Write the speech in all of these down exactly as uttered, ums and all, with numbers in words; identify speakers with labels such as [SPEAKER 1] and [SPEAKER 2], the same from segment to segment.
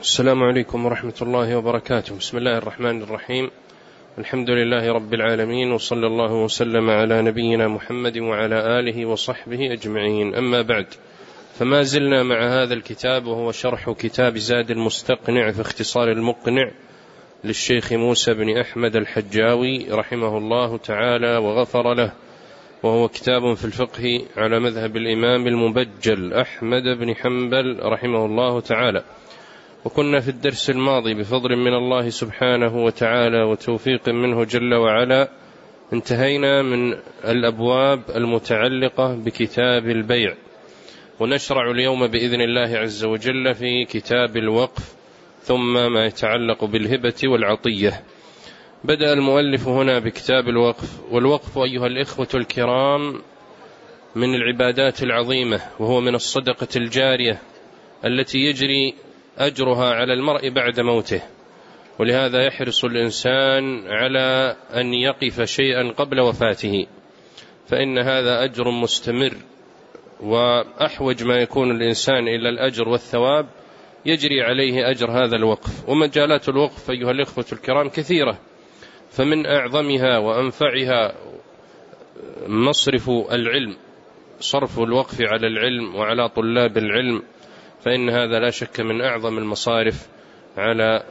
[SPEAKER 1] السلام عليكم ورحمة الله وبركاته. بسم الله الرحمن الرحيم. الحمد لله رب العالمين، وصلى الله وسلم على نبينا محمد وعلى آله وصحبه أجمعين. أما بعد، فما زلنا مع هذا الكتاب، وهو شرح كتاب زاد المستقنع في اختصار المقنع للشيخ موسى بن أحمد الحجاوي رحمه الله تعالى وغفر له، وهو كتاب في الفقه على مذهب الإمام المبجل أحمد بن حنبل رحمه الله تعالى. وكنا في الدرس الماضي بفضل من الله سبحانه وتعالى وتوفيق منه جل وعلا انتهينا من الأبواب المتعلقة بكتاب البيع، ونشرع اليوم بإذن الله عز وجل في كتاب الوقف، ثم ما يتعلق بالهبة والعطية. بدأ المؤلف هنا بكتاب الوقف. والوقف أيها الإخوة الكرام من العبادات العظيمة، وهو من الصدقة الجارية التي يجري أجرها على المرء بعد موته، ولهذا يحرص الإنسان على أن يقف شيئا قبل وفاته، فإن هذا أجر مستمر، وأحوج ما يكون الإنسان إلى الأجر والثواب يجري عليه أجر هذا الوقف. ومجالات الوقف أيها الإخوة الكرام كثيرة، فمن أعظمها وأنفعها مصرف العلم، صرف الوقف على العلم وعلى طلاب العلم، فإن هذا لا شك من أعظم المصارف على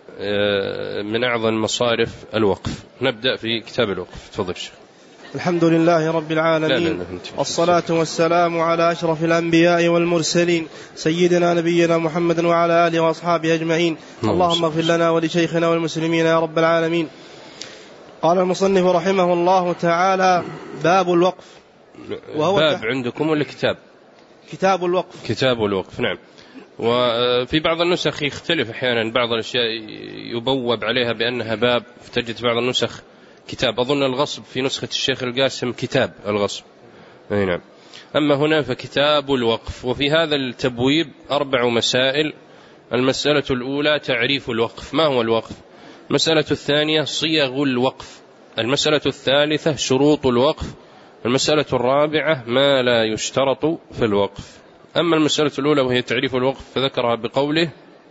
[SPEAKER 1] من أعظم مصارف الوقف. نبدأ في كتاب الوقف. تفضل شيخ.
[SPEAKER 2] الحمد لله رب العالمين، والصلاة والسلام على أشرف الأنبياء والمرسلين، سيدنا نبينا محمد وعلى آله وأصحابه أجمعين. اللهم اغفر لنا ولشيخنا والمسلمين يا رب العالمين. قال المصنف رحمه الله تعالى: باب الوقف.
[SPEAKER 1] وهو باب عندكم ولا كتاب؟
[SPEAKER 2] كتاب الوقف.
[SPEAKER 1] كتاب الوقف، نعم. وفي بعض النسخ يختلف أحيانا، بعض الأشياء يبوب عليها بأنها باب، فتجد بعض النسخ كتاب. أظن الغصب في نسخة الشيخ القاسم كتاب الغصب، أي نعم. أما هنا فكتاب الوقف. وفي هذا التبويب أربع مسائل. المسألة الأولى تعريف الوقف، ما هو الوقف؟ المسألة الثانية صيغ الوقف. المسألة الثالثة شروط الوقف. المسألة الرابعة ما لا يشترط في الوقف. أما المسألة الأولى وهي تعريف الوقف فذكرها بقوله: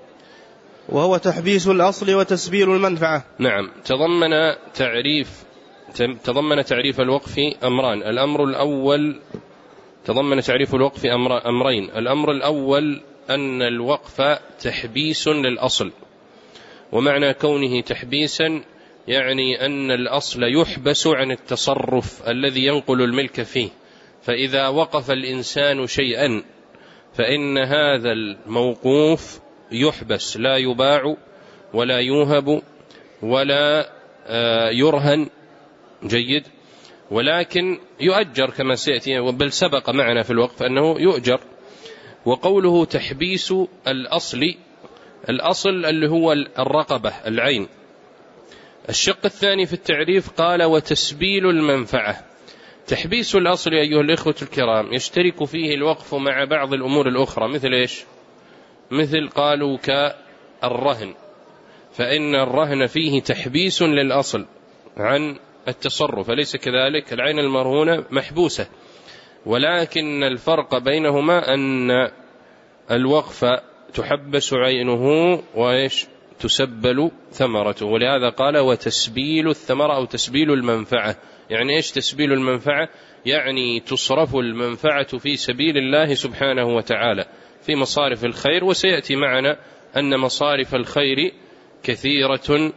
[SPEAKER 2] وهو تحبيس الأصل وتسبيل المنفعة.
[SPEAKER 1] نعم، تضمن تعريف تضمن تعريف الوقف أمران. الأمر الأول تضمن تعريف الوقف أمر أمرين. الأمر الأول أن الوقف تحبيس للأصل، ومعنى كونه تحبيسا يعني أن الأصل يحبس عن التصرف الذي ينقل الملك فيه. فإذا وقف الإنسان شيئا فإن هذا الموقوف يحبس، لا يباع ولا يوهب ولا يرهن، جيد، ولكن يؤجر كما سيأتي، بل سبق معنا في الوقف أنه يؤجر. وقوله تحبيس الأصل، الأصل اللي هو الرقبة، العين. الشق الثاني في التعريف قال: وتسبيل المنفعة. تحبيس الأصل أيها الإخوة الكرام يشترك فيه الوقف مع بعض الأمور الأخرى، مثل إيش؟ مثل قالوا كالرهن، فإن الرهن فيه تحبيس للأصل عن التصرف، أليس كذلك؟ العين المرهونة محبوسة، ولكن الفرق بينهما أن الوقف تحبس عينه وإيش؟ تسبل ثمرته. ولهذا قال: وتسبيل الثمرة أو تسبيل المنفعة. يعني إيش تسبيل المنفعة؟ يعني تصرف المنفعة في سبيل الله سبحانه وتعالى في مصارف الخير. وسيأتي معنا أن مصارف الخير كثيرة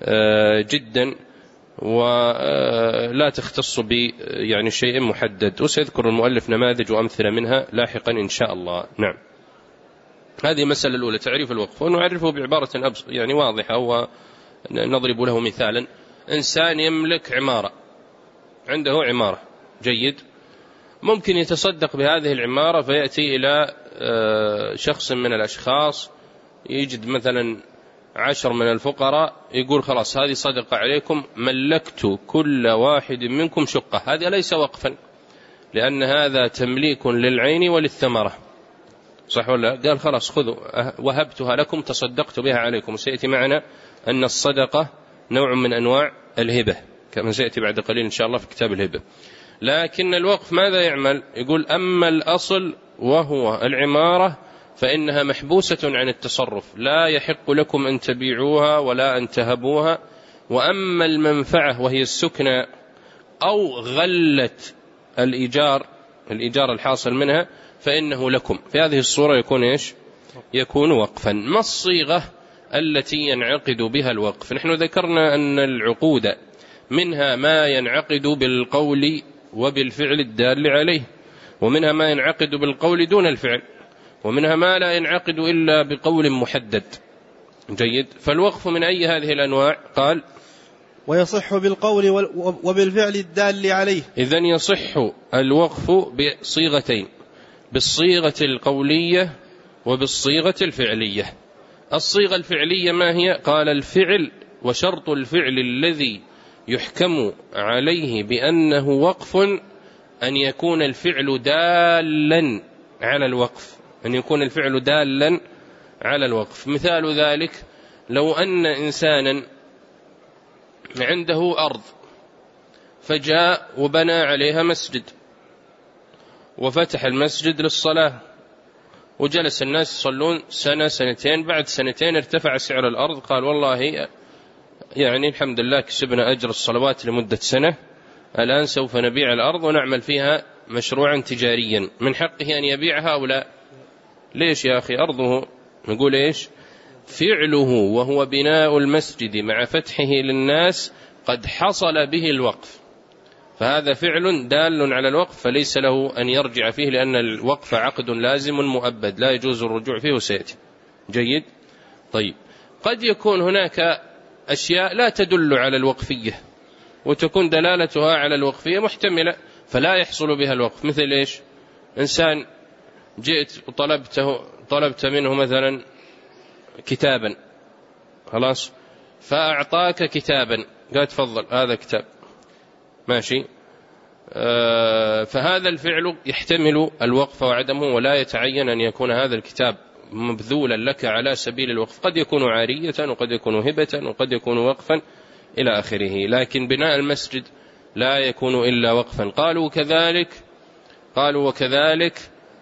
[SPEAKER 1] جدا ولا تختص ب يعني شيء محدد، وسيذكر المؤلف نماذج وأمثلة منها لاحقا إن شاء الله. نعم، هذه المسألة الأولى تعريف الوقف، ونعرفه بعبارة أبسط يعني واضحة، ونضرب له مثالا. إنسان يملك عمارة، عنده عمارة، جيد، ممكن يتصدق بهذه العمارة، فيأتي إلى شخص من الأشخاص يجد مثلا عشر من الفقراء، يقول: خلاص هذه صدقة عليكم، ملكت كل واحد منكم شقة. هذا ليس وقفا، لأن هذا تمليك للعين وللثمرة، صح ولا؟ قال: خلاص خذوا، وهبتها لكم، تصدقت بها عليكم. وسيأتي معنا أن الصدقة نوع من أنواع الهبة، كما سيأتي بعد قليل إن شاء الله في كتاب الهبة. لكن الوقف ماذا يعمل؟ يقول: أما الأصل وهو العمارة فإنها محبوسة عن التصرف، لا يحق لكم أن تبيعوها ولا أن تهبوها. وأما المنفعة وهي السكنى أو غلة الإيجار الإيجار الحاصل منها فإنه لكم. في هذه الصورة يكون إيش؟ يكون وقفا. ما الصيغة التي ينعقد بها الوقف؟ نحن ذكرنا أن العقود منها ما ينعقد بالقول وبالفعل الدال عليه، ومنها ما ينعقد بالقول دون الفعل، ومنها ما لا ينعقد إلا بقول محدد. جيد. فالوقف من أي هذه الأنواع؟ قال
[SPEAKER 2] ويصح بالقول وبالفعل الدال عليه.
[SPEAKER 1] إذن يصح الوقف بصيغتين، بالصيغة القولية وبالصيغة الفعلية. الصيغة الفعلية ما هي؟ قال الفعل وشرط الفعل الذي يحكم عليه بأنه وقف أن يكون الفعل دالا على الوقف، أن يكون الفعل دالا على الوقف. مثال ذلك لو أن إنسانا عنده أرض فجاء وبنى عليها مسجد وفتح المسجد للصلاة، وجلس الناس يصلون سنة سنتين، بعد سنتين ارتفع سعر الأرض، قال والله يعني الحمد لله كسبنا أجر الصلوات لمدة سنة، الآن سوف نبيع الأرض ونعمل فيها مشروعا تجاريا. من حقه أن يبيعها أو لا؟ ليش يا أخي؟ أرضه. نقول إيش؟ فعله وهو بناء المسجد مع فتحه للناس قد حصل به الوقف، فهذا فعل دال على الوقف، فليس له أن يرجع فيه، لأن الوقف عقد لازم مؤبد لا يجوز الرجوع فيه وسيأتي. جيد. طيب، قد يكون هناك أشياء لا تدل على الوقفية وتكون دلالتها على الوقفية محتملة فلا يحصل بها الوقف. مثل إيش؟ إنسان جئت وطلبته طلبت منه مثلا كتابا، خلاص، فأعطاك كتابا، قال تفضل هذا كتاب، ماشي. آه فهذا الفعل يحتمل الوقف وعدمه، ولا يتعين أن يكون هذا الكتاب مبذولا لك على سبيل الوقف، قد يكون عارية وقد يكون هبة وقد يكون وقفا إلى آخره. لكن بناء المسجد لا يكون إلا وقفا. قالوا كذلك قالوا وكذلك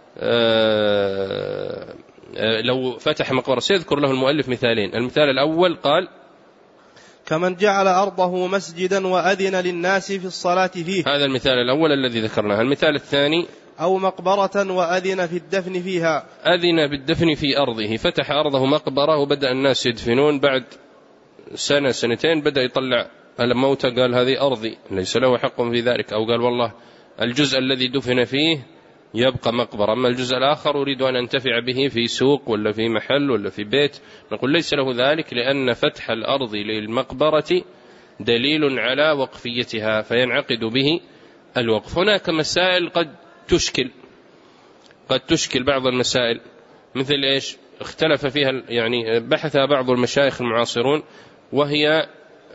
[SPEAKER 1] آه لو فتح مقبرة. سيذكر له المؤلف مثالين. المثال الأول قال
[SPEAKER 2] كمن جعل أرضه مسجدا وأذن للناس في الصلاة فيه.
[SPEAKER 1] هذا المثال الأول الذي ذكرناه. المثال الثاني
[SPEAKER 2] أو مقبرة وأذن في الدفن فيها.
[SPEAKER 1] أذن بالدفن في أرضه، فتح أرضه مقبرة وبدأ الناس يدفنون، بعد سنة سنتين بدأ يطلع الموتى، قال هذه أرضي ليس له حق في ذلك، أو قال والله الجزء الذي دفن فيه يبقى مقبرة، أما الجزء الآخر أريد أن أنتفع به في سوق ولا في محل ولا في بيت. نقول ليس له ذلك، لأن فتح الأرض للمقبرة دليل على وقفيتها فينعقد به الوقف. هناك مسائل قد تشكل قد تشكل بعض المسائل، مثل إيش؟ اختلف فيها يعني بحثها بعض المشايخ المعاصرون، وهي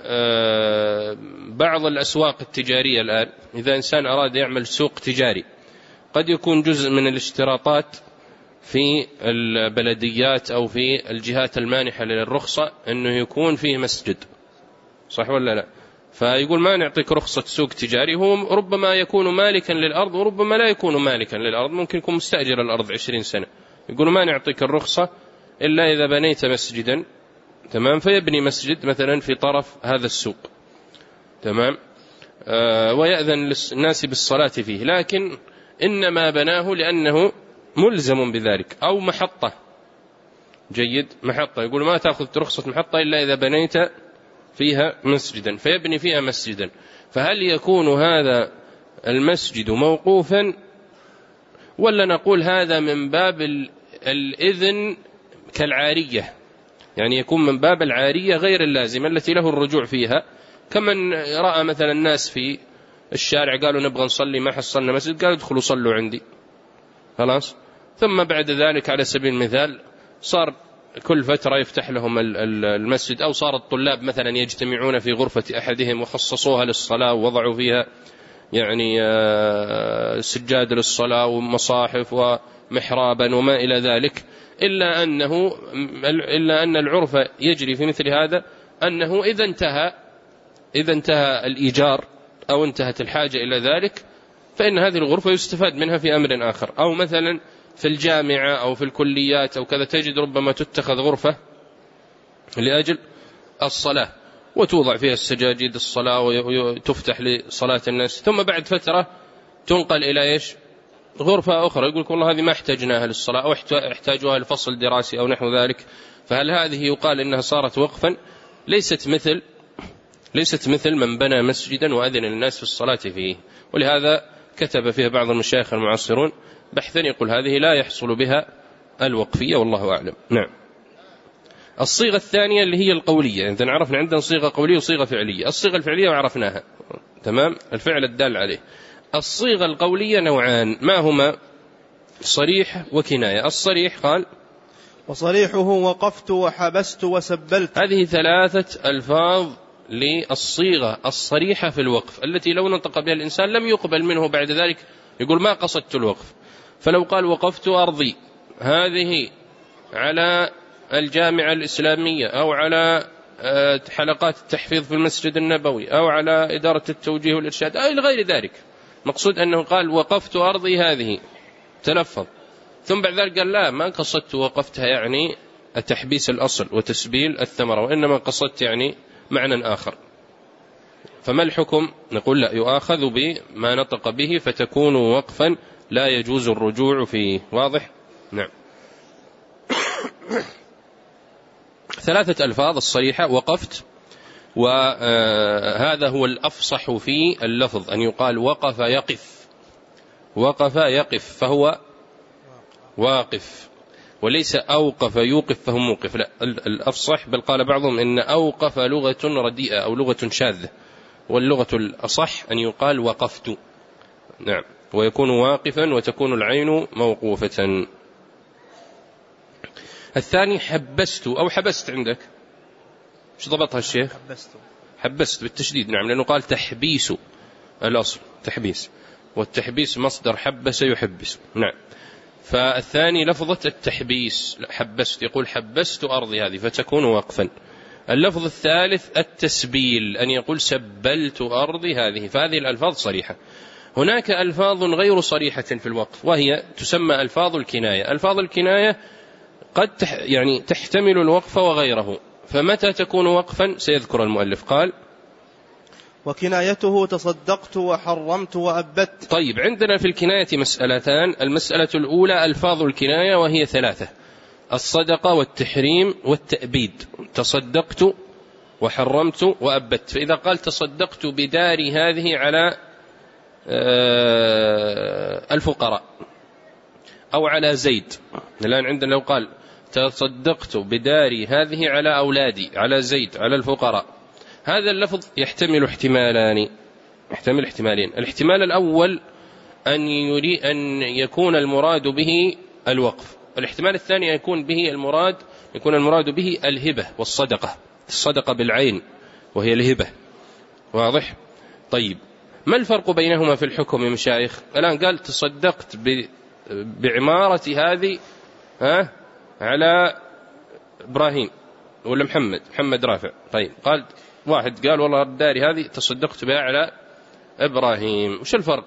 [SPEAKER 1] بعض الأسواق التجارية الآن. إذا إنسان أراد يعمل سوق تجاري قد يكون جزء من الاشتراطات في البلديات أو في الجهات المانحة للرخصة أنه يكون فيه مسجد، صح ولا لا؟ فيقول ما نعطيك رخصة سوق تجاري. هو ربما يكون مالكا للأرض وربما لا يكون مالكا للأرض، ممكن يكون مستأجر الأرض عشرين سنة. يقول ما نعطيك الرخصة إلا إذا بنيت مسجدا، تمام، فيبني مسجد مثلا في طرف هذا السوق، تمام، آه ويأذن للناس بالصلاة فيه، لكن إنما بناه لأنه ملزم بذلك. أو محطة، جيد، محطة، يقول ما تأخذ رخصة محطة إلا إذا بنيت فيها مسجدا، فيبني فيها مسجدا. فهل يكون هذا المسجد موقوفا، ولا نقول هذا من باب الإذن كالعارية، يعني يكون من باب العارية غير اللازمة التي له الرجوع فيها، كمن رأى مثلا الناس في الشارع قالوا نبغى نصلي ما حصلنا مسجد، قالوا ادخلوا صلوا عندي، خلاص، ثم بعد ذلك على سبيل المثال صار كل فترة يفتح لهم المسجد، أو صار الطلاب مثلا يجتمعون في غرفة أحدهم وخصصوها للصلاة ووضعوا فيها يعني سجاد للصلاة ومصاحف ومحرابا وما إلى ذلك، إلا أنه إلا أن العرف يجري في مثل هذا أنه إذا انتهى إذا انتهى الإيجار أو انتهت الحاجة إلى ذلك فإن هذه الغرفة يستفاد منها في أمر آخر. أو مثلا في الجامعة أو في الكليات أو كذا تجد ربما تتخذ غرفة لأجل الصلاة وتوضع فيها السجاجيد الصلاة وتفتح لصلاة الناس، ثم بعد فترة تنقل إلى إيش؟ غرفة أخرى، يقول لك والله هذه ما احتاجناها للصلاة أو احتاجوها لفصل دراسي أو نحو ذلك، فهل هذه يقال إنها صارت وقفا؟ ليست مثل ليست مثل من بنى مسجدا وأذن للناس في الصلاة فيه. ولهذا كتب فيها بعض المشايخ المعاصرون بحثا يقول هذه لا يحصل بها الوقفية والله أعلم. نعم. الصيغة الثانية اللي هي القولية، إذن عرفنا عندنا صيغة قولية وصيغة فعلية. الصيغة الفعلية وعرفناها تمام، الفعل الدال عليه. الصيغة القولية نوعان، ما هما؟ صريح وكناية. الصريح قال
[SPEAKER 2] وصريحه وقفت وحبست وسبلت.
[SPEAKER 1] هذه ثلاثة ألفاظ للصيغة الصريحة في الوقف التي لو نطق بها الإنسان لم يقبل منه بعد ذلك، يقول ما قصدت الوقف. فلو قال وقفت أرضي هذه على الجامعة الإسلامية أو على حلقات التحفيظ في المسجد النبوي أو على إدارة التوجيه والإرشاد أو إلى غير ذلك، مقصود أنه قال وقفت أرضي هذه تلفظ، ثم بعد ذلك قال لا ما قصدت وقفتها يعني التحبيس الأصل وتسبيل الثمرة، وإنما قصدت يعني معنى آخر، فما الحكم؟ نقول لا، يؤاخذ بما نطق به فتكون وقفا لا يجوز الرجوع فيه. واضح؟ نعم. ثلاثة ألفاظ الصريحة وقفت، وهذا هو الأفصح في اللفظ أن يقال وقف يقف، وقف يقف فهو واقف، وليس أوقف يوقف فهو موقف، لا الأفصح. بل قال بعضهم إن أوقف لغة رديئة أو لغة شاذة، واللغة الأصح أن يقال وقفت. نعم، ويكون واقفا وتكون العين موقوفة. الثاني حبست أو حبست، عندك شو ضبطها الشيخ؟
[SPEAKER 2] حبست
[SPEAKER 1] حبست بالتشديد. نعم، لأنه قال تحبيس الأصل تحبيس، والتحبيس مصدر حبس يحبس. نعم، فالثاني لفظة التحبيس حبست، يقول حبست أرضي هذه فتكون وقفا. اللفظ الثالث التسبيل، أن يقول سبلت أرضي هذه، فهذه الألفاظ صريحة. هناك ألفاظ غير صريحة في الوقف وهي تسمى ألفاظ الكناية. ألفاظ الكناية قد تح يعني تحتمل الوقف وغيره، فمتى تكون وقفا سيذكر المؤلف. قال
[SPEAKER 2] وكنايته تصدقت وحرمت وأبت.
[SPEAKER 1] طيب، عندنا في الكناية مسألتان. المسألة الأولى ألفاظ الكناية وهي ثلاثة: الصدقة والتحريم والتأبيد. تصدقت وحرمت وأبت. فإذا قال تصدقت بداري هذه على الفقراء أو على زيد، الآن عندنا لو قال تصدقت بداري هذه على أولادي، على زيد، على الفقراء، هذا اللفظ يحتمل احتمالان، يحتمل احتمالين. الاحتمال الأول أن يري أن يكون المراد به الوقف، الاحتمال الثاني يكون به المراد يكون المراد به الهبة والصدقة، الصدقة بالعين وهي الهبة. واضح؟ طيب، ما الفرق بينهما في الحكم يا مشايخ؟ الآن قال تصدقت بعمارة هذه ها على إبراهيم ولا محمد محمد رافع. طيب، قال واحد قال والله داري هذه تصدقت بها على إبراهيم، وش الفرق؟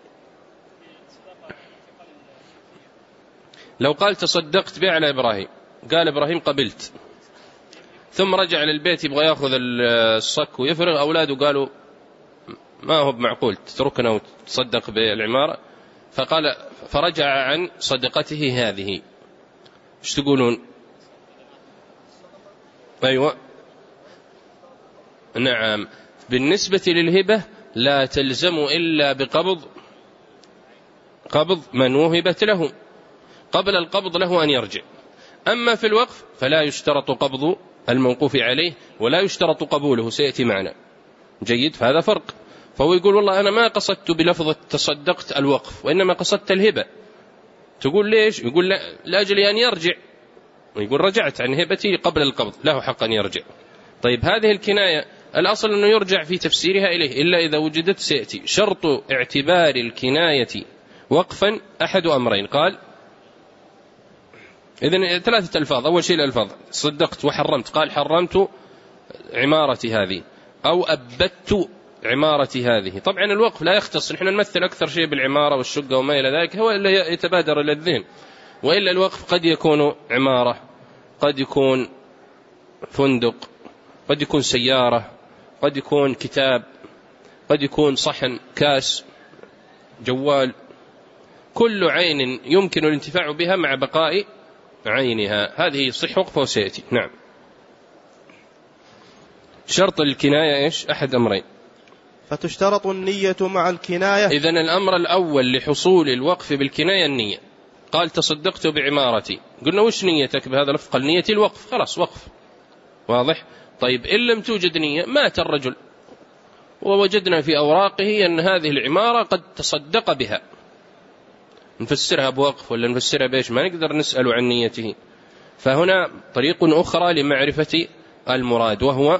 [SPEAKER 1] لو قال تصدقت بها على إبراهيم، قال إبراهيم قبلت، ثم رجع للبيت يبغى يأخذ الصك ويفرغ، أولاده قالوا ما هو بمعقول تتركنا وتصدق بالعمارة، فقال فرجع عن صدقته هذه، ايش تقولون؟ أيوة نعم، بالنسبة للهبة لا تلزم إلا بقبض قبض من وهبت له، قبل القبض له أن يرجع. أما في الوقف فلا يشترط قبض الموقوف عليه ولا يشترط قبوله، سيأتي معنا. جيد، فهذا فرق. فهو يقول والله أنا ما قصدت بلفظة تصدقت الوقف وإنما قصدت الهبة. تقول ليش؟ يقول لا لأجل أن يرجع، ويقول رجعت عن هبتي قبل القبض، له حق أن يرجع. طيب، هذه الكناية الأصل أنه يرجع في تفسيرها إليه إلا إذا وجدت، سيأتي. شرط اعتبار الكناية وقفا أحد أمرين. قال إذن ثلاثة ألفاظ. أول شيء الألفاظ صدقت وحرمت، قال حرمت عمارتي هذه أو أبت عمارتي هذه. طبعا الوقف لا يختص، نحن نمثل أكثر شيء بالعمارة والشقة وما إلى ذلك، هو اللي يتبادر إلى الذهن. وإلا الوقف قد يكون عمارة، قد يكون فندق، قد يكون سيارة، قد يكون كتاب، قد يكون صحن، كاس، جوال، كل عين يمكن الانتفاع بها مع بقاء عينها، هذه يصح وقفه وسيأتي. نعم. شرط الكناية إيش؟ أحد أمرين،
[SPEAKER 2] فتشترط النية مع الكناية.
[SPEAKER 1] إذن الأمر الأول لحصول الوقف بالكناية النية. قال تصدقت بعمارتي، قلنا وش نيتك بهذا اللفظ؟ قال نيتي الوقف، خلاص وقف، واضح. طيب إن لم توجد نية، مات الرجل ووجدنا في أوراقه أن هذه العمارة قد تصدق بها، نفسرها بوقف ولا نفسرها بإيش؟ ما نقدر نسأل عن نيته. فهنا طريق أخرى لمعرفة المراد، وهو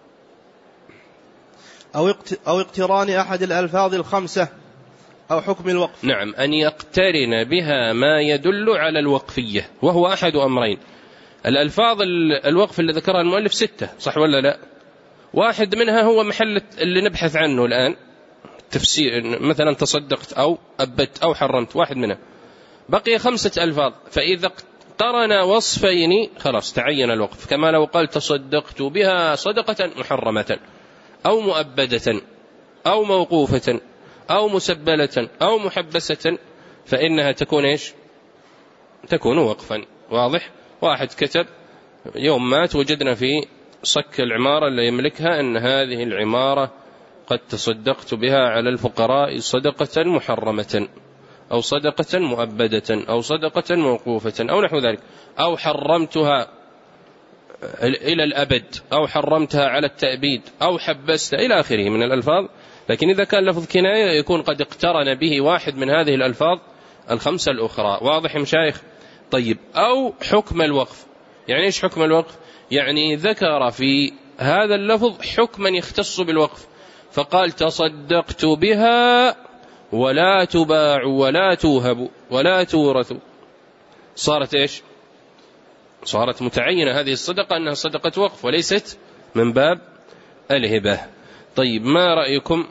[SPEAKER 2] أو اقتران أحد الألفاظ الخمسة أو حكم الوقف.
[SPEAKER 1] نعم، أن يقترن بها ما يدل على الوقفية، وهو أحد أمرين. الألفاظ الوقف اللي ذكرها المؤلف ستة، صح ولا لا؟ واحد منها هو محل اللي نبحث عنه الآن، تفسير، مثلا تصدقت أو أبت أو حرمت، واحد منها. بقي خمسة ألفاظ، فإذا اقترن وصفين خلاص تعين الوقف، كما لو قال تصدقت بها صدقة محرمة أو مؤبدة أو موقوفة أو مسبلة أو محبسة، فإنها تكون إيش؟ تكون وقفا، واضح. واحد كتب يوم مات وجدنا في صك العمارة اللي يملكها أن هذه العمارة قد تصدقت بها على الفقراء صدقة محرمة أو صدقة مؤبدة أو صدقة موقوفة أو نحو ذلك، أو حرمتها إلى الأبد أو حرمتها على التأبيد أو حبستها إلى آخره من الألفاظ. لكن إذا كان لفظ كناية يكون قد اقترن به واحد من هذه الألفاظ الخمسة الأخرى، واضح يا مشايخ؟ طيب، أو حكم الوقف. يعني إيش حكم الوقف؟ يعني ذكر في هذا اللفظ حكما يختص بالوقف، فقال تصدقت بها ولا تباع ولا توهب ولا تورث، صارت إيش؟ صارت متعينة هذه الصدقة أنها صدقة وقف وليست من باب الهبة. طيب، ما رأيكم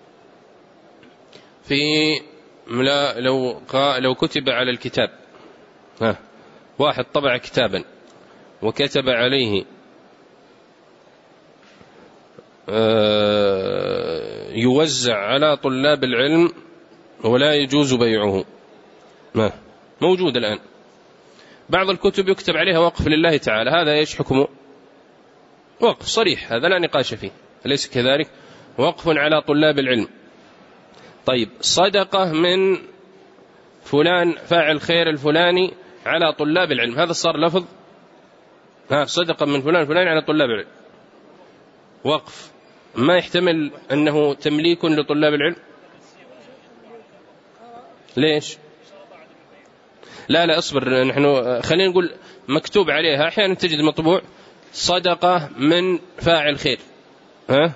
[SPEAKER 1] في لو لو كتب على الكتاب، ها واحد طبع كتابا وكتب عليه يوزع على طلاب العلم ولا يجوز بيعه، ما موجود الآن. بعض الكتب يكتب عليها وقف لله تعالى، هذا إيش حكمه؟ وقف صريح، هذا لا نقاش فيه، أليس كذلك؟ وقف على طلاب العلم. طيب، صدقة من فلان فاعل خير الفلاني على طلاب العلم، هذا صار لفظ، ها صدقة من فلان فلان على طلاب العلم، وقف، ما يحتمل أنه تمليك لطلاب العلم. ليش؟ لا لا اصبر، نحن خلينا نقول مكتوب عليها، أحيانا تجد مطبوع صدقة من فاعل خير، ها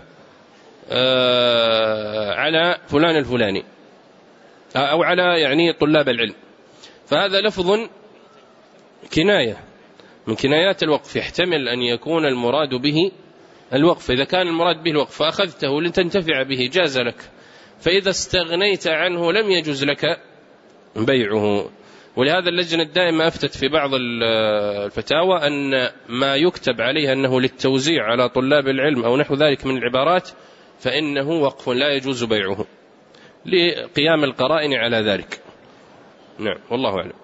[SPEAKER 1] آه على فلان الفلاني، أو على يعني طلاب العلم، فهذا لفظ كناية من كنايات الوقف، يحتمل أن يكون المراد به الوقف. إذا كان المراد به الوقف فأخذته لتنتفع به جاز لك، فإذا استغنيت عنه لم يجوز لك بيعه. ولهذا اللجنة الدائمة أفتت في بعض الفتاوى أن ما يكتب عليها أنه للتوزيع على طلاب العلم أو نحو ذلك من العبارات فإنه وقف لا يجوز بيعه لقيام القرائن على ذلك. نعم، والله أعلم.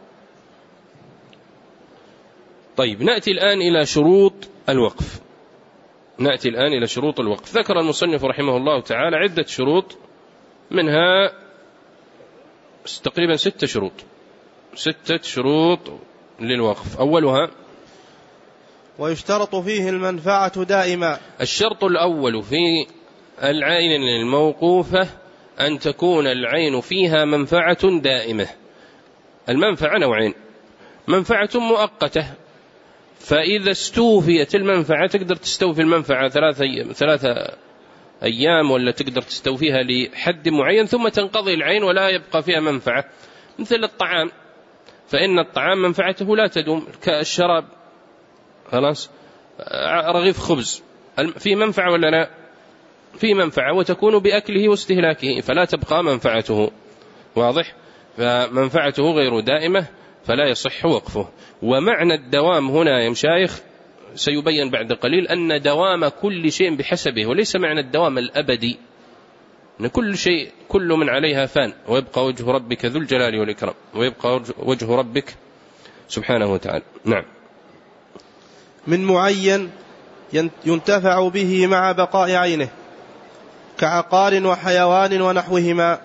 [SPEAKER 1] طيب، نأتي الآن إلى شروط الوقف. نأتي الآن إلى شروط الوقف. ذكر المصنف رحمه الله تعالى عدة شروط، منها تقريبا ستة شروط ستة شروط للوقف. أولها
[SPEAKER 2] ويشترط فيه المنفعة دائما.
[SPEAKER 1] الشرط الأول في العين الموقوفة أن تكون العين فيها منفعة دائمة. المنفعة نوعين، منفعة مؤقتة، فإذا استوفيت المنفعة تقدر تستوفي المنفعة ثلاثة, ثلاثة أيام، ولا تقدر تستوفيها لحد معين ثم تنقضي العين ولا يبقى فيها منفعة، مثل الطعام، فإن الطعام منفعته لا تدوم، كالشراب، خلاص، رغيف خبز فيه منفعة ولا لا؟ فيه منفعة، وتكون بأكله واستهلاكه، فلا تبقى منفعته، واضح؟ فمنفعته غير دائمة. فلا يصح وقفه. ومعنى الدوام هنا يا مشايخ سيبين بعد قليل أن دوام كل شيء بحسبه، وليس معنى الدوام الأبدي، أن كل شيء كل من عليها فان ويبقى وجه ربك ذو الجلال والإكرام، ويبقى وجه ربك سبحانه وتعالى. نعم.
[SPEAKER 2] من معين ينتفع به مع بقاء عينه كعقار وحيوان ونحوهما.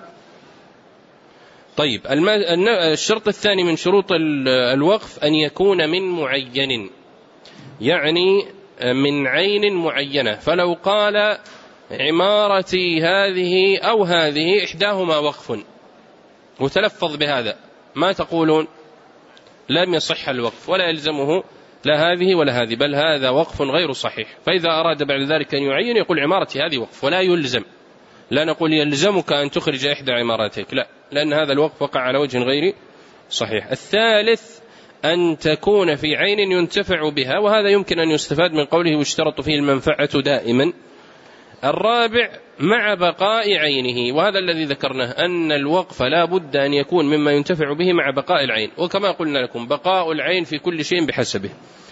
[SPEAKER 1] طيب، الشرط الثاني من شروط الوقف أن يكون من معين، يعني من عين معينة. فلو قال عمارتي هذه أو هذه إحداهما وقف وتلفظ بهذا، ما تقولون؟ لم يصح الوقف ولا يلزمه لا هذه ولا هذه، بل هذا وقف غير صحيح. فإذا أراد بعد ذلك أن يعين يقول عمارتي هذه وقف، ولا يلزم، لا نقول يلزمك أن تخرج إحدى عماراتك، لا، لأن هذا الوقف وقع على وجه غير صحيح. الثالث أن تكون في عين ينتفع بها، وهذا يمكن أن يستفاد من قوله واشترط فيه المنفعة دائما. الرابع مع بقاء عينه، وهذا الذي ذكرناه أن الوقف لا بد أن يكون مما ينتفع به مع بقاء العين. وكما قلنا لكم بقاء العين في كل شيء بحسبه،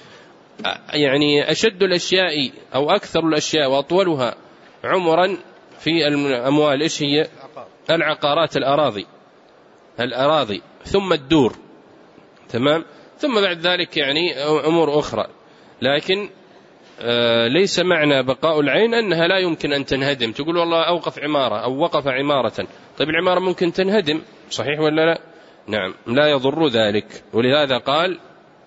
[SPEAKER 1] يعني أشد الأشياء أو أكثر الأشياء وأطولها عمرا في الأموال إيش هي؟ العقارات، الأراضي الأراضي ثم الدور، تمام، ثم بعد ذلك يعني أمور أخرى. لكن آه ليس معنى بقاء العين أنها لا يمكن أن تنهدم. تقول والله أوقف عمارة أو وقف عمارة، طيب العمارة ممكن تنهدم، صحيح ولا لا؟ نعم، لا يضر ذلك. ولهذا قال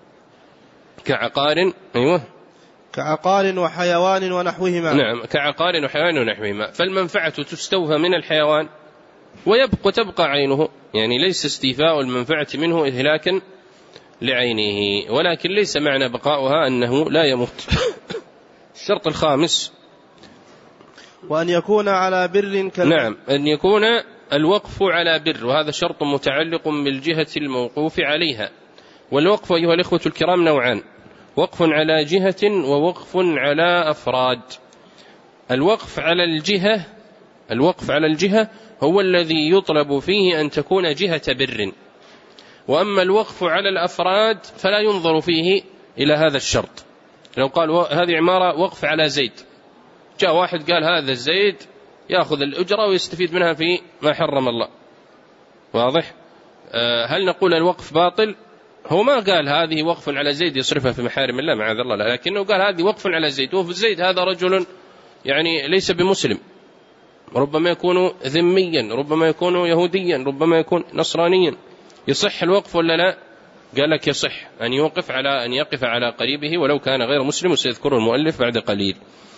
[SPEAKER 1] كعقار، أيوة،
[SPEAKER 2] كعقار وحيوان ونحوهما.
[SPEAKER 1] نعم، كعقار وحيوان ونحوهما. فالمنفعة تستوفى من الحيوان ويبقى تبقى عينه، يعني ليس استيفاء المنفعة منه إهلاكا لعينه، ولكن ليس معنى بقاؤها أنه لا يموت. الشرط الخامس
[SPEAKER 2] وأن يكون على بر كالم...
[SPEAKER 1] نعم، أن يكون الوقف على بر، وهذا شرط متعلق بالجهة الموقوف عليها. والوقف أيها الإخوة الكرام نوعان: وقف على جهة ووقف على أفراد. الوقف على الجهة الوقف على الجهة هو الذي يطلب فيه أن تكون جهة بر، وأما الوقف على الأفراد فلا ينظر فيه إلى هذا الشرط. لو قال هذه عمارة وقف على زيد، جاء واحد قال هذا الزيد يأخذ الأجرة ويستفيد منها في ما حرم الله، واضح؟ أه هل نقول الوقف باطل؟ هو ما قال هذه وقف على زيد يصرفها في محارم الله معاذ الله، لكنه قال هذه وقف على زيد، وفي زيد هذا رجل يعني ليس بمسلم، ربما يكون ذميا، ربما يكون يهوديا، ربما يكون نصرانيا، يصح الوقف ولا لا؟ قال لك يصح أن يوقف على أن يقف على قريبه ولو كان غير مسلم، وسيذكره المؤلف بعد قليل.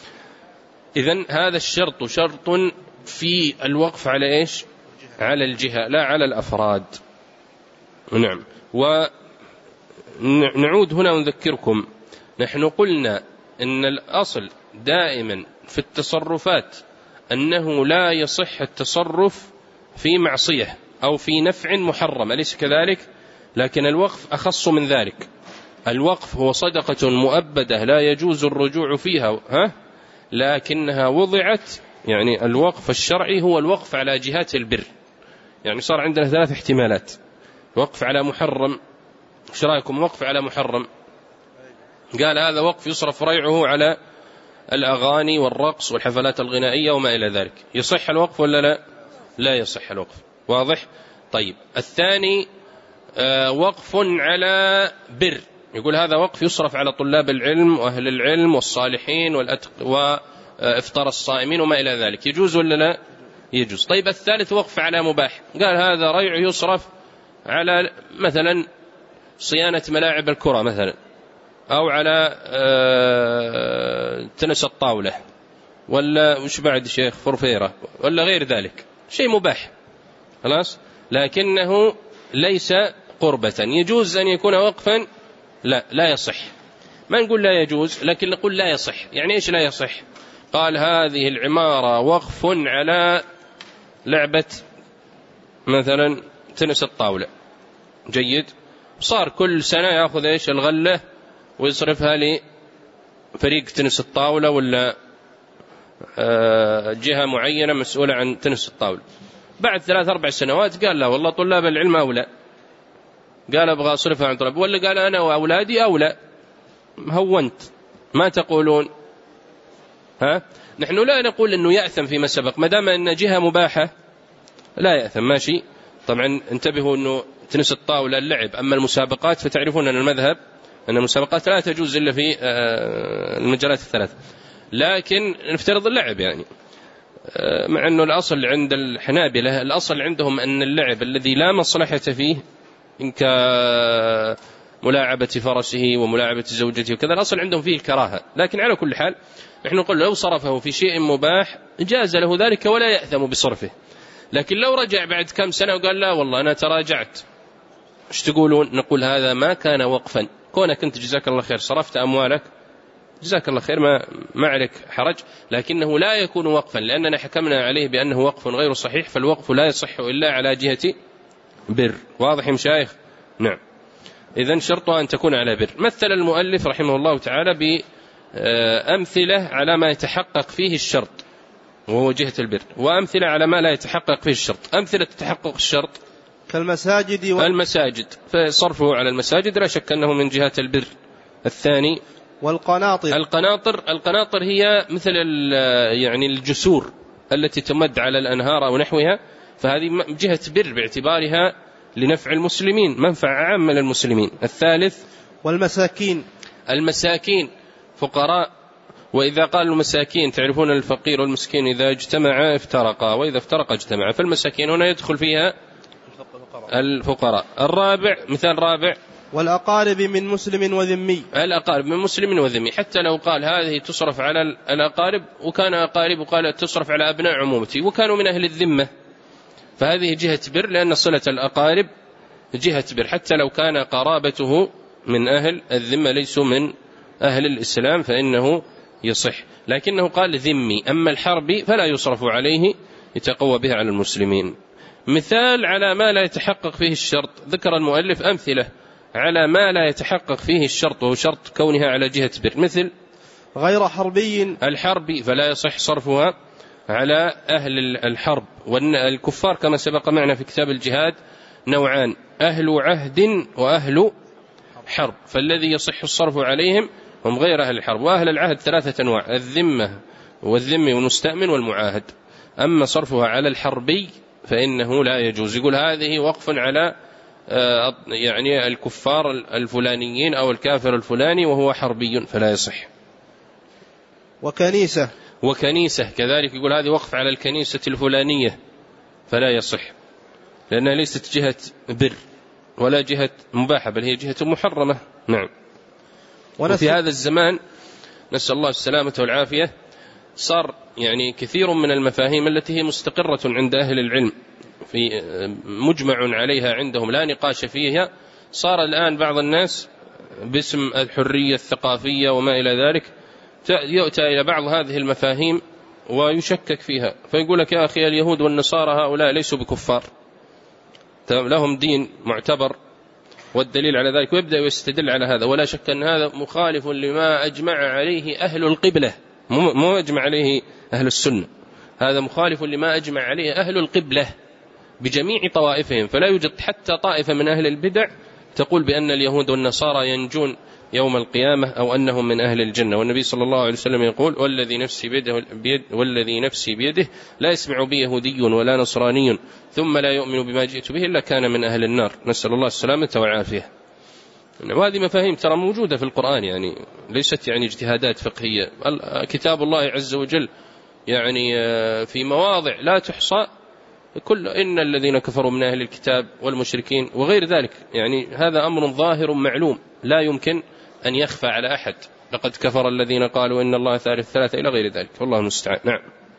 [SPEAKER 1] إذن هذا الشرط شرط في الوقف على إيش؟ على الجهة لا على الأفراد. نعم. ونعود هنا ونذكركم، نحن قلنا إن الأصل دائما في التصرفات أنه لا يصح التصرف في معصية أو في نفع محرم، أليس كذلك؟ لكن الوقف أخص من ذلك. الوقف هو صدقة مؤبدة لا يجوز الرجوع فيها، ها؟ لكنها وضعت، يعني الوقف الشرعي هو الوقف على جهات البر. يعني صار عندنا ثلاث احتمالات: وقف على محرم، ايش رايكم وقف على محرم؟ قال هذا وقف يصرف ريعه على الأغاني والرقص والحفلات الغنائية وما إلى ذلك، يصح الوقف ولا لا؟ لا يصح الوقف، واضح؟ طيب، الثاني آه وقف على بر، يقول هذا وقف يصرف على طلاب العلم وأهل العلم والصالحين والأتق وإفطار الصائمين وما إلى ذلك، يجوز ولا لا؟ يجوز. طيب، الثالث وقف على مباح، قال هذا ريع يصرف على مثلا صيانة ملاعب الكرة مثلا، أو على آه تنس الطاولة، ولا وش بعد شيخ فرفيرة، ولا غير ذلك، شيء مباح خلاص، لكنه ليس قربة. يجوز أن يكون وقفا؟ لا، لا يصح. ما نقول لا يجوز، لكن نقول لا يصح. يعني إيش لا يصح؟ قال هذه العمارة وقف على لعبة مثلا تنس الطاولة، جيد، صار كل سنة يأخذ إيش الغلة ويصرفها لفريق تنس الطاولة ولا جهة معينة مسؤولة عن تنس الطاولة. بعد ثلاث أربع سنوات قال لا والله طلاب العلم أولى، قال أبغى أصرفها عن طلب، ولا قال أنا وأولادي أولى، هونت، ما تقولون؟ ها؟ نحن لا نقول أنه يأثم فيما سبق، ما دام أن جهة مباحة لا يأثم، ماشي. طبعا انتبهوا أنه تنس الطاولة اللعب، أما المسابقات فتعرفون أن المذهب أن المسابقات لا تجوز إلا في المجالات الثلاث، لكن نفترض اللعب يعني، مع أنه الأصل عند الحنابلة الأصل عندهم أن اللعب الذي لا مصلحة فيه إن كملاعبة فرسه وملاعبة زوجته وكذا، الأصل عندهم فيه الكراهة، لكن على كل حال نحن نقول لو صرفه في شيء مباح جاز له ذلك ولا يأثم بصرفه. لكن لو رجع بعد كم سنة وقال لا والله أنا تراجعت، ايش تقولون؟ نقول هذا ما كان وقفا، كونك أنت جزاك الله خير صرفت أموالك جزاك الله خير، ما ما عليك حرج، لكنه لا يكون وقفا، لأننا حكمنا عليه بأنه وقف غير صحيح، فالوقف لا يصح إلا على جهة بر. واضح يا مشايخ؟ نعم. إذن شرطها أن تكون على بر. مثل المؤلف رحمه الله تعالى بأمثلة على ما يتحقق فيه الشرط وهو جهة البر، وأمثلة على ما لا يتحقق فيه الشرط. أمثلة تحقق الشرط
[SPEAKER 2] كالمساجد و...
[SPEAKER 1] المساجد، فصرفه على المساجد لا شك أنه من جهة البر. الثاني
[SPEAKER 2] والقناطر.
[SPEAKER 1] القناطر القناطر هي مثل يعني الجسور التي تمد على الأنهار أو نحوها، فهذه جهة بر باعتبارها لنفع المسلمين، منفعة عامة للمسلمين. الثالث
[SPEAKER 2] والمساكين.
[SPEAKER 1] المساكين فقراء، وإذا قالوا مساكين تعرفون الفقير والمسكين إذا اجتمعا افترقا وإذا افترقا اجتمعا، فالمساكين هنا يدخل فيها الفقراء. الرابع مثال رابع
[SPEAKER 2] والأقارب من مسلم وذمي.
[SPEAKER 1] الأقارب من مسلم وذمي، حتى لو قال هذه تصرف على الأقارب وكان أقارب وقال تصرف على أبناء عمومتي وكانوا من أهل الذمة، فهذه جهة بر، لأن صلة الأقارب جهة بر حتى لو كان قرابته من أهل الذمة ليسوا من أهل الإسلام فإنه يصح. لكنه قال ذمي، أما الحربي فلا يصرف عليه يتقوى به على المسلمين. مثال على ما لا يتحقق فيه الشرط، ذكر المؤلف أمثلة على ما لا يتحقق فيه الشرط وهو شرط كونها على جهة بر، مثل
[SPEAKER 2] غير حربي.
[SPEAKER 1] الحربي فلا يصح صرفها على أهل الحرب، والكفار كما سبق معنا في كتاب الجهاد نوعان، أهل عهد وأهل حرب، فالذي يصح الصرف عليهم هم غير أهل الحرب. وأهل العهد ثلاثة أنواع، الذمة والذمي والمستأمن والمعاهد. أما صرفها على الحربي فإنه لا يجوز، يقول هذه وقف على يعني الكفار الفلانيين أو الكافر الفلاني وهو حربي فلا يصح.
[SPEAKER 2] وكنيسة
[SPEAKER 1] وكنيسة كذلك يقول هذه وقف على الكنيسة الفلانية فلا يصح، لأنها ليست جهة بر ولا جهة مباحة، بل هي جهة محرمة. نعم. وفي هذا الزمان نسأل الله السلامة والعافية صار يعني كثير من المفاهيم التي هي مستقرة عند أهل العلم في مجمع عليها عندهم لا نقاش فيها، صار الآن بعض الناس باسم الحرية الثقافية وما إلى ذلك يؤتى إلى بعض هذه المفاهيم ويشكك فيها، فيقول لك يا أخي اليهود والنصارى هؤلاء ليسوا بكفار، لهم دين معتبر والدليل على ذلك، ويبدأ يستدل على هذا. ولا شك أن هذا مخالف لما أجمع عليه أهل القبلة، مو أجمع عليه أهل السنة، هذا مخالف لما أجمع عليه أهل القبلة بجميع طوائفهم، فلا يوجد حتى طائفة من أهل البدع تقول بأن اليهود والنصارى ينجون يوم القيامة أو أنهم من أهل الجنة. والنبي صلى الله عليه وسلم يقول والذي نفسي بيده, بيد والذي نفسي بيده لا يسمع بي يهودي ولا نصراني ثم لا يؤمن بما جئت به إلا كان من أهل النار، نسأل الله السلامة والعافية. وهذه مفاهيم ترى موجودة في القرآن، يعني ليست يعني اجتهادات فقهية، كتاب الله عز وجل يعني في مواضع لا تحصى كل إن الذين كفروا من أهل الكتاب والمشركين وغير ذلك، يعني هذا أمر ظاهر معلوم لا يمكن أن يخفى على أحد، لقد كفر الذين قالوا إن الله ثالث ثلاثة إلى غير ذلك، والله المستعان. نعم.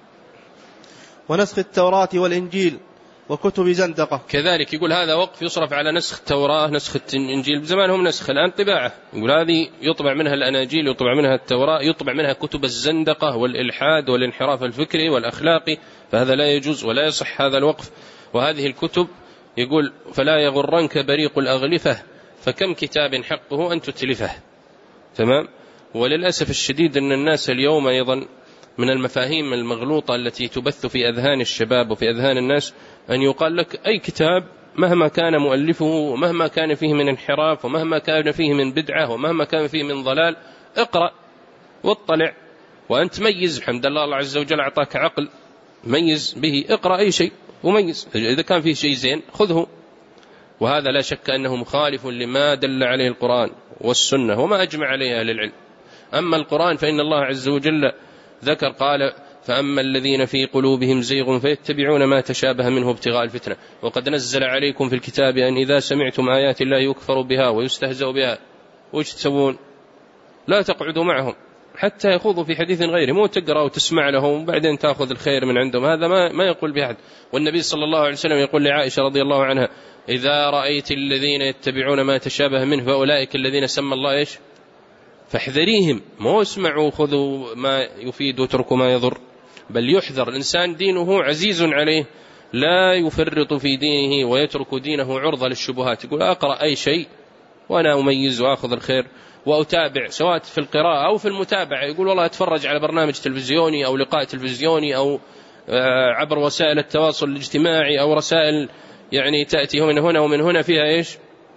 [SPEAKER 2] ونسخ التوراة والإنجيل وكتب زندقة
[SPEAKER 1] كذلك يقول هذا وقف يصرف على نسخ التوراة نسخ الإنجيل، بزمانهم نسخ الآن طباعة، يقول هذه يطبع منها الأناجيل يطبع منها التوراة يطبع منها كتب الزندقة والإلحاد والانحراف الفكري والأخلاقي، فهذا لا يجوز ولا يصح هذا الوقف. وهذه الكتب يقول فلا يغرنك بريق الأغلفة فكم كتاب حقه أن تتلفه. تمام. وللأسف الشديد أن الناس اليوم أيضا من المفاهيم المغلوطة التي تبث في أذهان الشباب وفي أذهان الناس أن يقال لك أي كتاب مهما كان مؤلفه ومهما كان فيه من انحراف ومهما كان فيه من بدعة ومهما كان فيه من ضلال، اقرأ واطلع وأنت ميز. الحمد لله الله عز وجل أعطاك عقل، ميز به، اقرأ أي شيء وميز، إذا كان فيه شيء زين خذه. وهذا لا شك أنه مخالف لما دل عليه القرآن والسنة وما أجمع عليه أهل العلم. أما القرآن فإن الله عز وجل ذكر قال فأما الذين في قلوبهم زيغ فيتبعون ما تشابه منه ابتغاء الفتنة وقد نزل عليكم في الكتاب أن إذا سمعتم آيات الله يكفر بها ويستهزأ بها وش تسوون؟ لا تقعدوا معهم حتى يخوضوا في حديث غيره، مو تقرأ وتسمع لهم وبعدين تأخذ الخير من عندهم، هذا ما, ما يقول بأحد. والنبي صلى الله عليه وسلم يقول لعائشة رضي الله عنها إذا رأيت الذين يتبعون ما تشابه منه فأولئك الذين سمى الله إيش فاحذريهم، مو اسمعوا خذوا ما يفيد وتركوا ما يضر، بل يحذر. الإنسان دينه عزيز عليه لا يفرط في دينه ويترك دينه عرضة للشبهات، يقول أقرأ أي شيء وأنا أميز وأخذ الخير وأتابع سواء في القراءة أو في المتابعة. يقول والله أتفرج على برنامج تلفزيوني أو لقاء تلفزيوني أو عبر وسائل التواصل الاجتماعي أو رسائل يعني تأتي من هنا ومن هنا فيها إيش،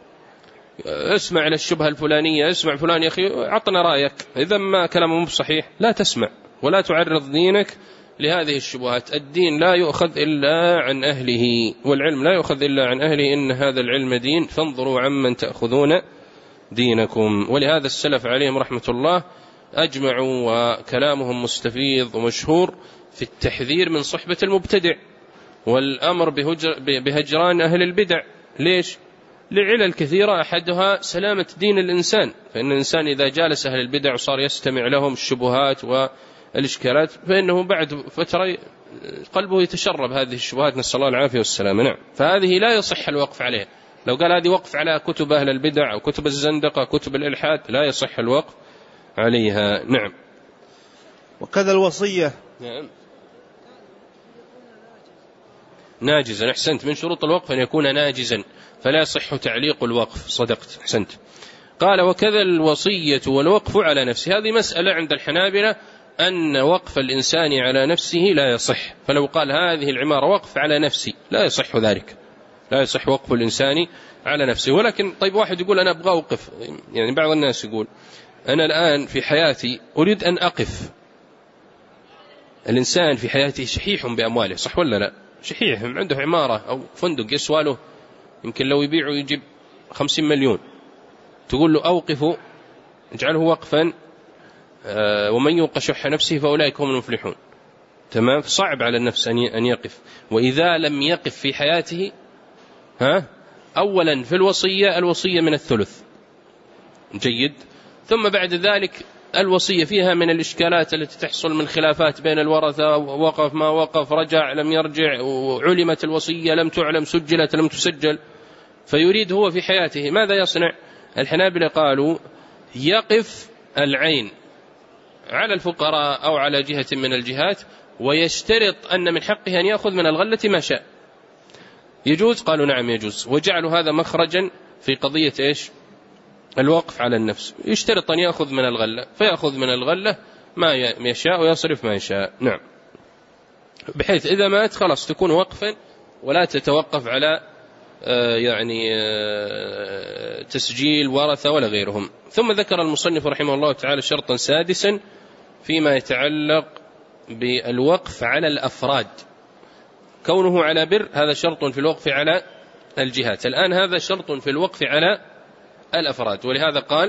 [SPEAKER 1] اسمع للشبهة الفلانية، اسمع فلان يا أخي عطنا رأيك، إذا ما كلامه مو صحيح لا تسمع ولا تعرض دينك لهذه الشبهات. الدين لا يؤخذ إلا عن أهله والعلم لا يؤخذ إلا عن أهله، إن هذا العلم دين فانظروا عمن تأخذون دينكم. ولهذا السلف عليهم رحمة الله أجمعوا وكلامهم مستفيض ومشهور في التحذير من صحبة المبتدع والأمر بهجران أهل البدع. ليش؟ لعلل كثيرة، أحدها سلامة دين الإنسان، فإن الإنسان إذا جالس أهل البدع وصار يستمع لهم الشبهات والإشكالات فإنه بعد فترة قلبه يتشرب هذه الشبهات، نسأل الله العافية والسلامة. نعم، فهذه لا يصح الوقف عليها. لو قال هذه وقف على كتب أهل البدع أو كتب الزندقة كتب الإلحاد لا يصح الوقف عليها. نعم.
[SPEAKER 2] وكذا الوصية.
[SPEAKER 1] نعم. ناجزا، أحسنت، من شروط الوقف أن يكون ناجزا فلا يصح تعليق الوقف، صدقت، أحسنت. قال وكذا الوصية والوقف على نفسه. هذه مسألة عند الحنابلة أن وقف الإنسان على نفسه لا يصح، فلو قال هذه العمارة وقف على نفسي لا يصح ذلك، لا يصح وقف الإنسان على نفسه. ولكن طيب واحد يقول أنا أبغى أوقف، يعني بعض الناس يقول أنا الآن في حياتي أريد أن أقف. الإنسان في حياته شحيح بأمواله، صح ولا لا؟ شحيح، عنده عمارة أو فندق يسوى له يمكن لو يبيعه يجيب خمسين مليون، تقول له أوقفه اجعله وقفا ومن يوق شح نفسه فأولئك هم المفلحون. تمام، صعب على النفس أن يقف. وإذا لم يقف في حياته ها أولا في الوصية، الوصية من الثلث، جيد، ثم بعد ذلك الوصية فيها من الإشكالات التي تحصل من خلافات بين الورثة، وقف ما وقف، رجع لم يرجع، وعلمت الوصية لم تعلم، سجلت لم تسجل، فيريد هو في حياته ماذا يصنع؟ الحنابلة قالوا يقف العين على الفقراء أو على جهة من الجهات، ويشترط أن من حقه أن يأخذ من الغلة ما شاء. يجوز؟ قالوا نعم يجوز، وجعلوا هذا مخرجا في قضية إيش؟ الوقف على النفس، يشترط أن يأخذ من الغلة فيأخذ من الغلة ما يشاء ويصرف ما يشاء. نعم، بحيث إذا مات خلاص تكون وقفا ولا تتوقف على يعني تسجيل ورثة ولا غيرهم. ثم ذكر المصنف رحمه الله تعالى شرطا سادسا فيما يتعلق بالوقف على الأفراد، كونه على بر هذا شرط في الوقف على الجهات. الآن هذا شرط في الوقف على الأفراد، ولهذا قال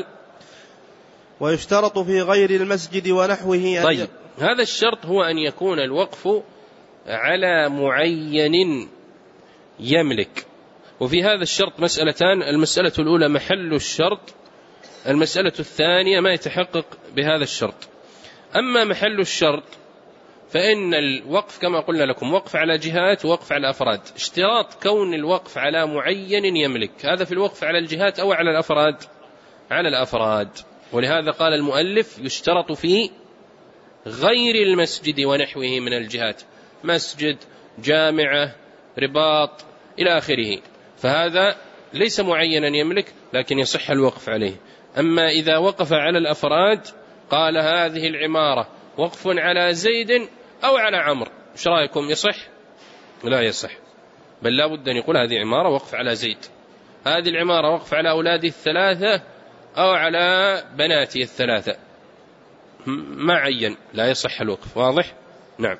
[SPEAKER 2] ويشترط في غير المسجد ونحوه.
[SPEAKER 1] طيب، هذا الشرط هو أن يكون الوقف على معين يملك. وفي هذا الشرط مسألتان، المسألة الأولى محل الشرط، المسألة الثانية ما يتحقق بهذا الشرط. أما محل الشرط فإن الوقف كما قلنا لكم وقف على جهات ووقف على أفراد. اشتراط كون الوقف على معين يملك، هذا في الوقف على الجهات أو على الأفراد؟ على الأفراد. ولهذا قال المؤلف يشترط في غير المسجد ونحوه من الجهات، مسجد، جامعة، رباط إلى آخره، فهذا ليس معينا يملك لكن يصح الوقف عليه. أما إذا وقف على الأفراد قال هذه العمارة وقف على زيد أو على عمرو، ايش رأيكم؟ يصح؟ لا يصح. بل لا بد أن يقول هذه عمارة وقف على زيد، هذه العمارة وقف على أولادي الثلاثة أو على بناتي الثلاثة، ما عين، لا يصح الوقف. واضح؟ نعم.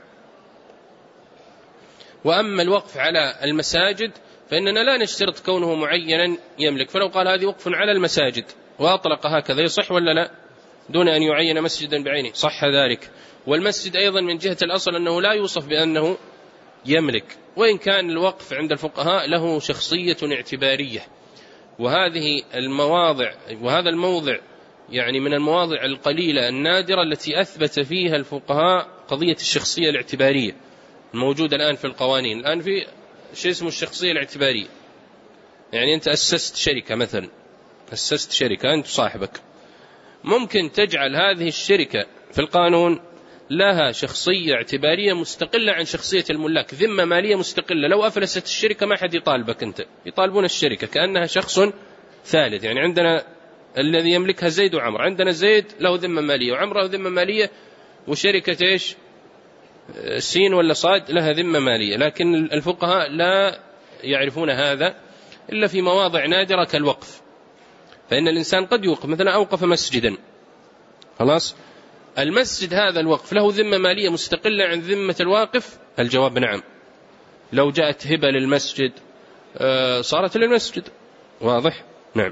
[SPEAKER 1] وأما الوقف على المساجد فإننا لا نشترط كونه معينا يملك، فلو قال هذه وقف على المساجد وأطلق هكذا يصح ولا لا؟ دون أن يعين مسجدا بعينه، صح ذلك. والمسجد أيضا من جهة الأصل أنه لا يوصف بأنه يملك، وإن كان الوقف عند الفقهاء له شخصية اعتبارية، وهذه المواضع وهذا الموضع يعني من المواضع القليلة النادرة التي أثبت فيها الفقهاء قضية الشخصية الاعتبارية الموجودة الآن في القوانين. الآن في شيء اسمه الشخصية الاعتبارية، يعني أنت أسست شركة مثلا، أسست شركة أنت صاحبك، ممكن تجعل هذه الشركة في القانون لها شخصية اعتبارية مستقلة عن شخصية الملاك، ذمة مالية مستقلة. لو أفلست الشركة ما حد يطالبك أنت، يطالبون الشركة كأنها شخص ثالث. يعني عندنا الذي يملكها زيد وعمر، عندنا زيد له ذمة مالية وعمر له ذمة مالية، وشركة إيش سين ولا صاد لها ذمة مالية، لكن الفقهاء لا يعرفون هذا إلا في مواضع نادرة كالوقف. فإن الإنسان قد يوقف، مثلا أوقف مسجدا، خلاص المسجد هذا الوقف له ذمة مالية مستقلة عن ذمة الواقف؟ الجواب نعم. لو جاءت هبة للمسجد صارت للمسجد. واضح؟ نعم.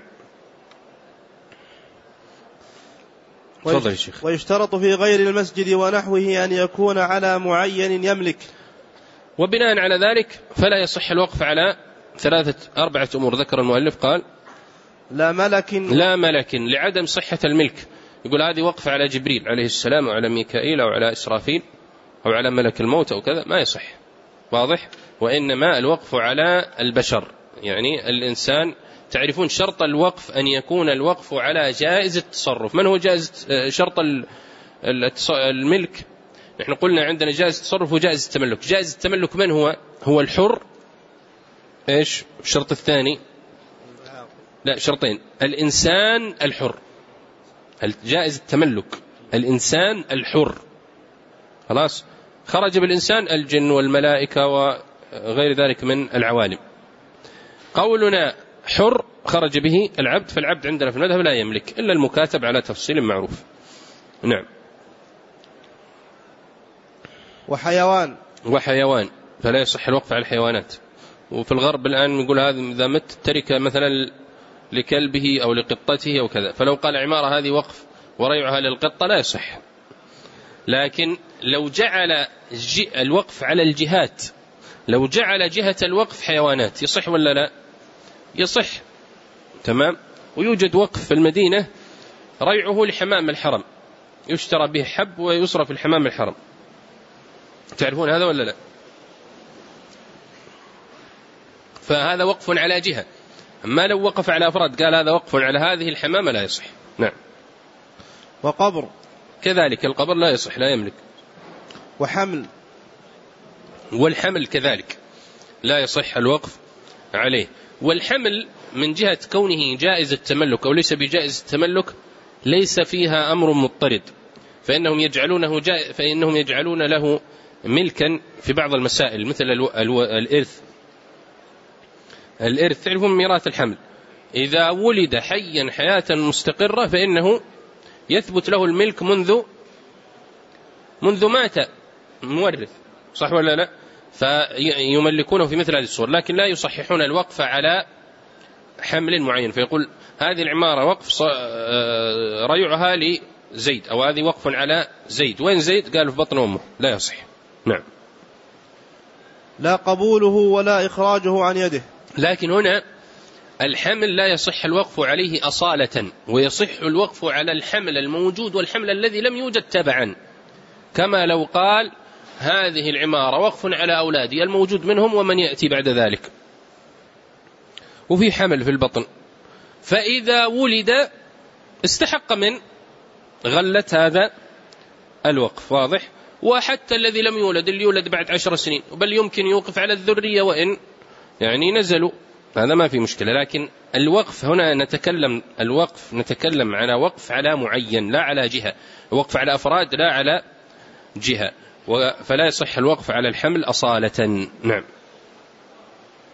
[SPEAKER 1] تفضل يا شيخ.
[SPEAKER 2] ويشترط في غير المسجد ونحوه أن يكون على معين يملك.
[SPEAKER 1] وبناء على ذلك فلا يصح الوقف على ثلاثة أربعة أمور ذكر المؤلف. قال
[SPEAKER 2] لا ملك
[SPEAKER 1] لا ملك لعدم صحة الملك، يقول هذه وقف على جبريل عليه السلام أو على ميكائيل أو على إسرافيل أو على ملك الموت أو كذا، ما يصح. واضح؟ وإنما الوقف على البشر، يعني الإنسان. تعرفون شرط الوقف أن يكون الوقف على جائز التصرف. من هو جائز شرط الملك؟ نحن قلنا عندنا جائز التصرف وجائز التملك. جائز التملك من هو؟ هو الحر. إيش الشرط الثاني؟ لا شرطين، الإنسان الحر. جائز التملك الإنسان الحر، خلاص خرج بالإنسان الجن والملائكة وغير ذلك من العوالم. قولنا حر خرج به العبد، فالعبد عندنا في المذهب لا يملك إلا المكاتب على تفصيل معروف. نعم.
[SPEAKER 2] وحيوان
[SPEAKER 1] وحيوان فلا يصح الوقف على الحيوانات. وفي الغرب الآن يقول هذا إذا مت ترك مثلا لكلبه أو لقطته أو كذا، فلو قال عمارة هذه وقف وريعها للقطة لا يصح. لكن لو جعل الوقف على الجهات، لو جعل جهة الوقف حيوانات يصح ولا لا؟ يصح. تمام. ويوجد وقف في المدينة ريعه لحمام الحرم، يشترى به حب ويصرف الحمام الحرم، تعرفون هذا ولا لا؟ فهذا وقف على جهة. أما لو وقف على أفراد قال هذا وقف على هذه الحمامة لا يصح. نعم.
[SPEAKER 2] وقبر
[SPEAKER 1] كذلك القبر لا يصح، لا يملك.
[SPEAKER 2] وحمل
[SPEAKER 1] والحمل كذلك لا يصح الوقف عليه. والحمل من جهة كونه جائز التملك أو ليس بجائز التملك ليس فيها أمر مضطرد، فإنهم يجعلونه جائز، فإنهم يجعلون له ملكا في بعض المسائل مثل الو... الو... الإرث. الإرث تعرفون ميراث الحمل، إذا ولد حيا حياة مستقرة فإنه يثبت له الملك منذ منذ مات مورث، صح ولا لا؟ فيملكونه في مثل هذه الصور، لكن لا يصححون الوقف على حمل معين، فيقول هذه العمارة وقف ريعها لزيد أو هذه وقف على زيد. وين زيد؟ قالوا في بطن أمه، لا يصح. نعم.
[SPEAKER 2] لا قبوله ولا إخراجه عن يده.
[SPEAKER 1] لكن هنا الحمل لا يصح الوقف عليه أصالة، ويصح الوقف على الحمل الموجود والحمل الذي لم يوجد تبعا، كما لو قال هذه العمارة وقف على أولادي الموجود منهم ومن يأتي بعد ذلك، وفي حمل في البطن، فإذا ولد استحق من غلة هذا الوقف. واضح؟ وحتى الذي لم يولد، اللي يولد بعد عشر سنين، بل يمكن يوقف على الذرية وإن يعني نزلوا، هذا ما في مشكلة. لكن الوقف هنا نتكلم الوقف نتكلم على وقف على معين لا على جهة، وقف على أفراد لا على جهة، فلا يصح الوقف على الحمل أصالة. نعم.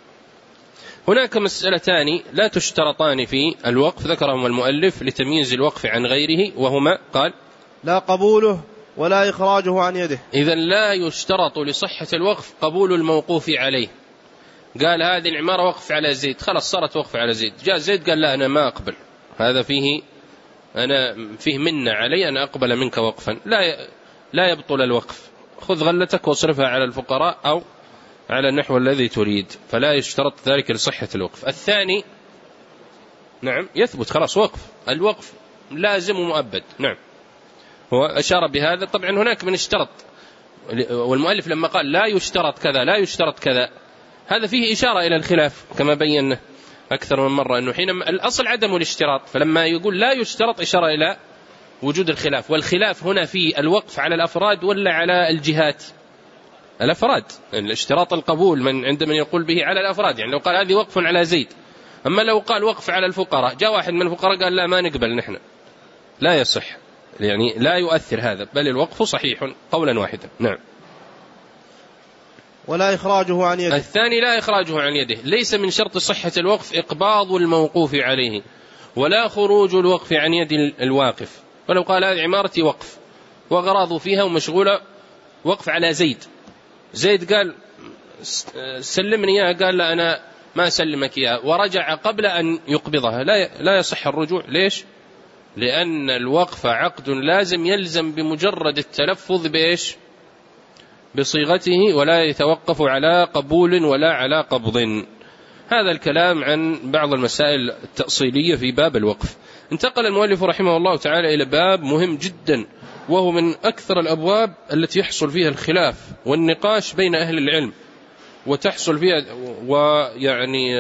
[SPEAKER 1] هناك مسألتان لا تشترطان في الوقف ذكرهم المؤلف لتمييز الوقف عن غيره، وهما قال
[SPEAKER 2] لا قبوله ولا إخراجه عن يده.
[SPEAKER 1] إذن لا يشترط لصحة الوقف قبول الموقوف عليه. قال هذه العمارة وقف على زيد، خلاص صارت وقف على زيد، جاء زيد قال لا أنا ما أقبل، هذا فيه أنا فيه منة علي أن أقبل منك وقفا، لا لا يبطل الوقف، خذ غلتك واصرفها على الفقراء أو على النحو الذي تريد، فلا يشترط ذلك لصحة الوقف. الثاني نعم يثبت خلاص وقف، الوقف لازم ومؤبد. نعم هو أشار بهذا. طبعا هناك من اشترط، والمؤلف لما قال لا يشترط كذا لا يشترط كذا هذا فيه إشارة إلى الخلاف كما بينا أكثر من مرة، أنه حينما الأصل عدم الاشتراط، فلما يقول لا يشترط إشارة إلى وجود الخلاف، والخلاف هنا في الوقف على الأفراد ولا على الجهات؟ الأفراد، الاشتراط القبول من عند من يقول به على الأفراد، يعني لو قال هذه وقف على زيد، أما لو قال وقف على الفقراء جاء واحد من الفقراء قال لا ما نقبل نحن، لا يصح، يعني لا يؤثر هذا، بل الوقف صحيح قولا واحدا. نعم.
[SPEAKER 2] ولا إخراجه عن يده.
[SPEAKER 1] الثاني لا إخراجه عن يده، ليس من شرط صحة الوقف إقباض الموقوف عليه ولا خروج الوقف عن يد الواقف. ولو قال هذه عمارتي وقف وغراضه فيها ومشغولة وقف على زيد، زيد قال سلمني إياها، قال لا أنا ما أسلمك إياها، ورجع قبل أن يقبضها، لا لا يصح الرجوع. ليش؟ لأن الوقف عقد لازم يلزم بمجرد التلفظ بإيش؟ بصيغته، ولا يتوقف على قبول ولا على قبض. هذا الكلام عن بعض المسائل التأصيلية في باب الوقف. انتقل المؤلف رحمه الله تعالى إلى باب مهم جدا، وهو من أكثر الأبواب التي يحصل فيها الخلاف والنقاش بين أهل العلم، وتحصل فيها ويعني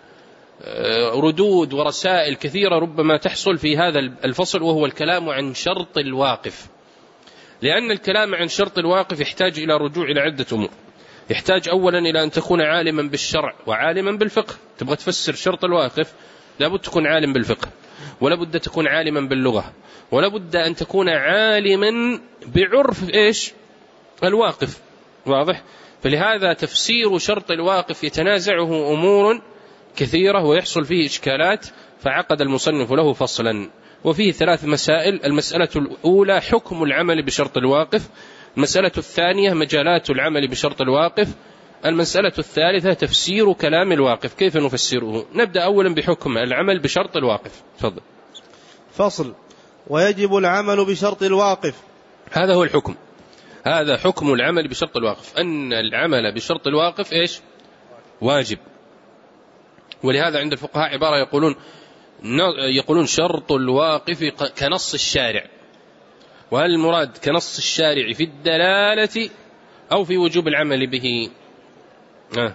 [SPEAKER 1] ردود ورسائل كثيرة ربما تحصل في هذا الفصل، وهو الكلام عن شرط الواقف. لأن الكلام عن شرط الواقف يحتاج إلى رجوع إلى عدة أمور. يحتاج أولا إلى أن تكون عالما بالشرع وعالما بالفقه. تبغى تفسر شرط الواقف لابد تكون عالم بالفقه، ولابد تكون عالما باللغة، ولابد أن تكون عالما بعرف إيش الواقف. واضح؟ فلهذا تفسير شرط الواقف يتنازعه أمور كثيرة ويحصل فيه إشكالات، فعقد المصنف له فصلا وفيه ثلاث مسائل. المسألة الأولى حكم العمل بشرط الواقف، المسألة الثانية مجالات العمل بشرط الواقف، المسألة الثالثة تفسير كلام الواقف، كيف نفسره. نبدأ أولا بحكم العمل بشرط الواقف. تفضل.
[SPEAKER 2] فصل. ويجب العمل بشرط الواقف.
[SPEAKER 1] هذا هو الحكم، هذا حكم العمل بشرط الواقف، أن العمل بشرط الواقف إيش؟ واجب. ولهذا عند الفقهاء عبارة يقولون يقولون شرط الواقف كنص الشارع. وهل المراد كنص الشارع في الدلالة أو في وجوب العمل به؟ آه.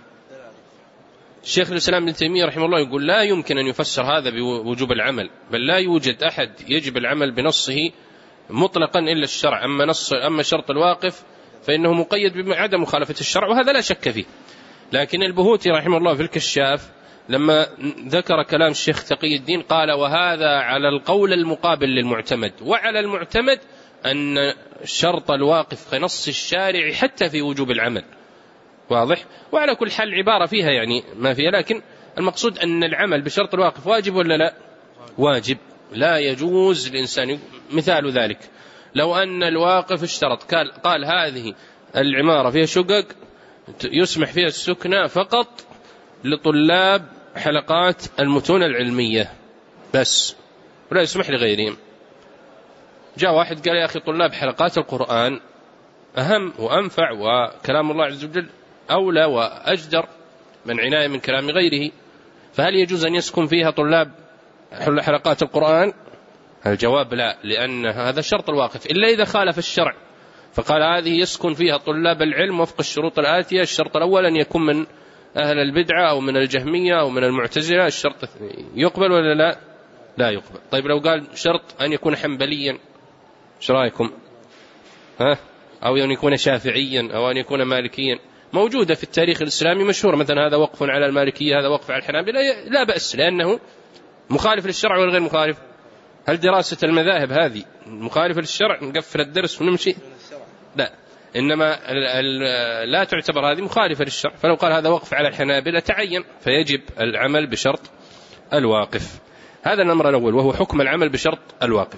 [SPEAKER 1] الشيخ الإسلام ابن تيمية رحمه الله يقول لا يمكن أن يفسر هذا بوجوب العمل، بل لا يوجد أحد يجب العمل بنصه مطلقا إلا الشرع. أما نص أما شرط الواقف فإنه مقيد بعدم مخالفة الشرع، وهذا لا شك فيه. لكن البهوتي رحمه الله في الكشاف لما ذكر كلام الشيخ تقي الدين قال وهذا على القول المقابل للمعتمد، وعلى المعتمد أن شرط الواقف كنص الشارع حتى في وجوب العمل. واضح؟ وعلى كل حال عبارة فيها يعني ما فيها، لكن المقصود أن العمل بشرط الواقف واجب ولا لا؟ واجب، لا يجوز الإنسان. مثال ذلك لو أن الواقف اشترط قال, قال هذه العمارة فيها شقق يسمح فيها السكنة فقط لطلاب حلقات المتون العلمية بس، ولا يسمح لغيرهم. جاء واحد قال يا أخي طلاب حلقات القرآن أهم وأنفع، وكلام الله عز وجل أولى وأجدر من عناية من كلام غيره، فهل يجوز أن يسكن فيها طلاب حلقات القرآن؟ الجواب لا، لأن هذا شرط الواقف إلا إذا خالف الشرع، فقال هذه يسكن فيها طلاب العلم وفق الشروط الآتية. الشرط الأول أن يكون من أهل البدعة أو من الجهمية أو من المعتزلة. الشرط يقبل ولا لا؟ لا يقبل. طيب لو قال شرط أن يكون حنبليا، ايش رايكم؟ ها؟ أو أن يكون شافعيا أو أن يكون مالكيا، موجودة في التاريخ الإسلامي مشهور، مثلا هذا وقف على المالكية هذا وقف على الحنابلة، لا بأس، لأنه مخالف للشرع ولا غير مخالف؟ هل دراسة المذاهب هذه مخالفة للشرع نقفل الدرس ونمشي؟ لا، إنما لا تعتبر هذه مخالفة للشرع. فلو قال هذا وقف على الحنابلة تعين، فيجب العمل بشرط الواقف. هذا الأمر الأول، وهو حكم العمل بشرط الواقف.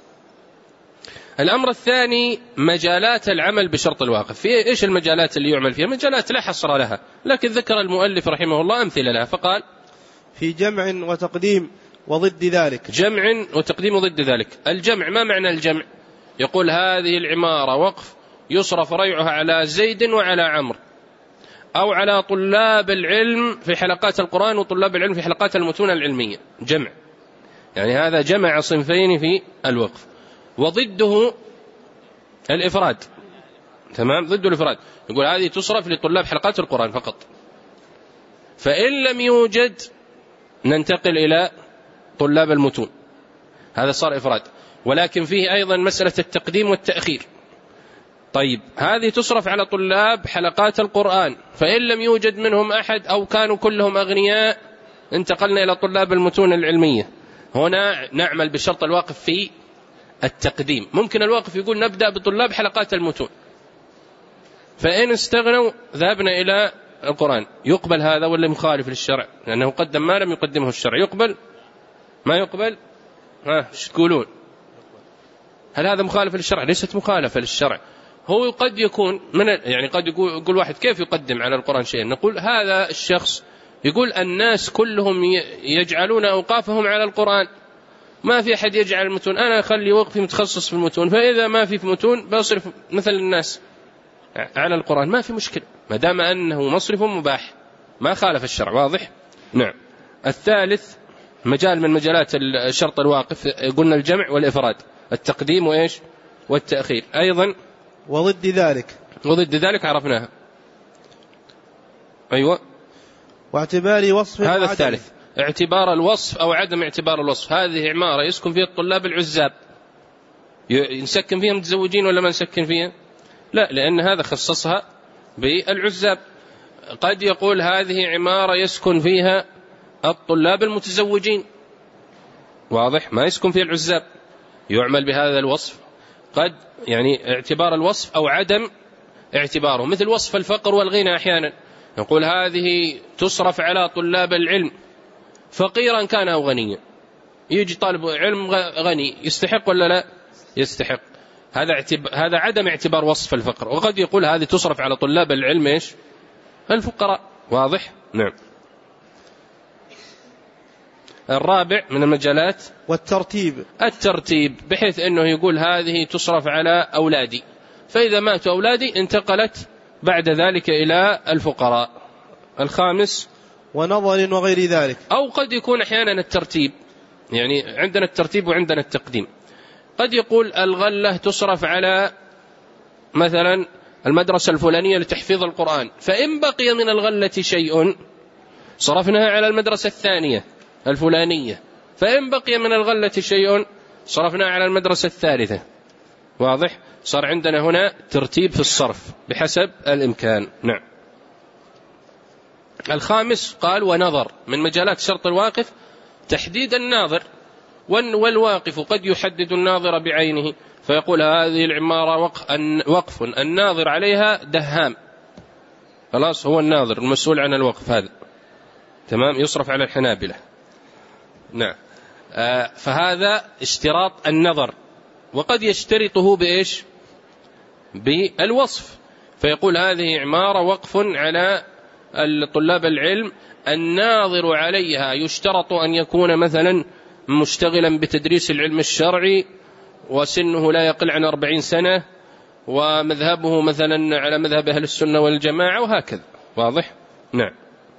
[SPEAKER 1] الأمر الثاني مجالات العمل بشرط الواقف. في إيش المجالات اللي يعمل فيها؟ مجالات لا حصر لها، لكن ذكر المؤلف رحمه الله أمثلة لها، فقال
[SPEAKER 2] في جمع وتقديم وضد ذلك.
[SPEAKER 1] جمع وتقديم وضد ذلك. الجمع، ما معنى الجمع؟ يقول هذه العمارة وقف يصرف ريعها على زيد وعلى عمرو، أو على طلاب العلم في حلقات القرآن وطلاب العلم في حلقات المتون العلمية. جمع يعني هذا جمع صنفين في الوقف. وضده الإفراد، تمام، ضد الإفراد. يقول هذه تصرف لطلاب حلقات القرآن فقط، فإن لم يوجد ننتقل إلى طلاب المتون، هذا صار إفراد. ولكن فيه أيضا مسألة التقديم والتأخير. طيب هذه تصرف على طلاب حلقات القرآن، فإن لم يوجد منهم أحد أو كانوا كلهم أغنياء انتقلنا إلى طلاب المتون العلمية. هنا نعمل بشرط الواقف في التقديم. ممكن الواقف يقول نبدأ بطلاب حلقات المتون، فإن استغنوا ذهبنا إلى القرآن. يقبل هذا ولا مخالف للشرع؟ لأنه قدم ما لم يقدمه الشرع. يقبل ما يقبل؟ ها ايش تقولون؟ هل هذا مخالف للشرع؟ ليست مخالفة للشرع. هو قد يكون من يعني قد يقول, يقول واحد كيف يقدم على القرآن شيئا؟ نقول هذا الشخص يقول الناس كلهم يجعلون أوقافهم على القرآن، ما في أحد يجعل المتون، أنا أخلي وقفي متخصص في المتون، فإذا ما في متون بصرف مثل الناس على القرآن، ما في مشكلة ما دام أنه مصرف مباح، ما خالف الشرع. واضح؟ نعم. الثالث مجال من مجالات الشرط الواقف، قلنا الجمع والإفراد، التقديم وإيش والتأخير. أيضا
[SPEAKER 2] وضد ذلك.
[SPEAKER 1] وضد ذلك عرفناها. أيوة.
[SPEAKER 2] واعتبار وصف
[SPEAKER 1] هذا الثالث، اعتبار الوصف أو عدم اعتبار الوصف. هذه عمارة يسكن فيها الطلاب العزاب، نسكن فيها متزوجين ولا ما نسكن فيها؟ لا، لأن هذا خصصها بالعزاب. قد يقول هذه عمارة يسكن فيها الطلاب المتزوجين، واضح، ما يسكن فيها العزاب، يعمل بهذا الوصف. قد يعني اعتبار الوصف أو عدم اعتباره، مثل وصف الفقر والغنى. أحيانا نقول هذه تصرف على طلاب العلم فقيرا كان أو غنيا. يجي طالب علم غني يستحق ولا لا يستحق؟ هذا هذا عدم اعتبار وصف الفقر. وقد يقول هذه تصرف على طلاب العلم ايش؟ الفقراء. واضح؟ نعم. الرابع من المجالات
[SPEAKER 2] والترتيب.
[SPEAKER 1] الترتيب بحيث أنه يقول هذه تصرف على أولادي، فإذا ماتوا أولادي انتقلت بعد ذلك إلى الفقراء. الخامس
[SPEAKER 2] ونظر وغير ذلك.
[SPEAKER 1] أو قد يكون أحيانا الترتيب، يعني عندنا الترتيب وعندنا التقديم. قد يقول الغلة تصرف على مثلا المدرسة الفلانية لتحفيظ القرآن، فإن بقي من الغلة شيء صرفناها على المدرسة الثانية الفلانية، فإن بقي من الغلة شيء صرفناها على المدرسة الثالثة. واضح؟ صار عندنا هنا ترتيب في الصرف بحسب الإمكان. نعم. الخامس قال ونظر من مجالات شرط الواقف تحديد الناظر، والواقف قد يحدد الناظر بعينه، فيقول هذه العمارة وقف الناظر عليها دهام، خلاص هو الناظر المسؤول عن الوقف هذا، تمام، يصرف على الحنابلة. نعم. آه فهذا اشتراط النظر، وقد يشترطه بإيش؟ بالوصف، فيقول هذه عمارة وقف على طلاب العلم، الناظر عليها يشترط أن يكون مثلا مشتغلا بتدريس العلم الشرعي وسنه لا يقل عن أربعين سنة ومذهبه مثلا على مذهب أهل السنة والجماعة وهكذا. واضح؟ نعم.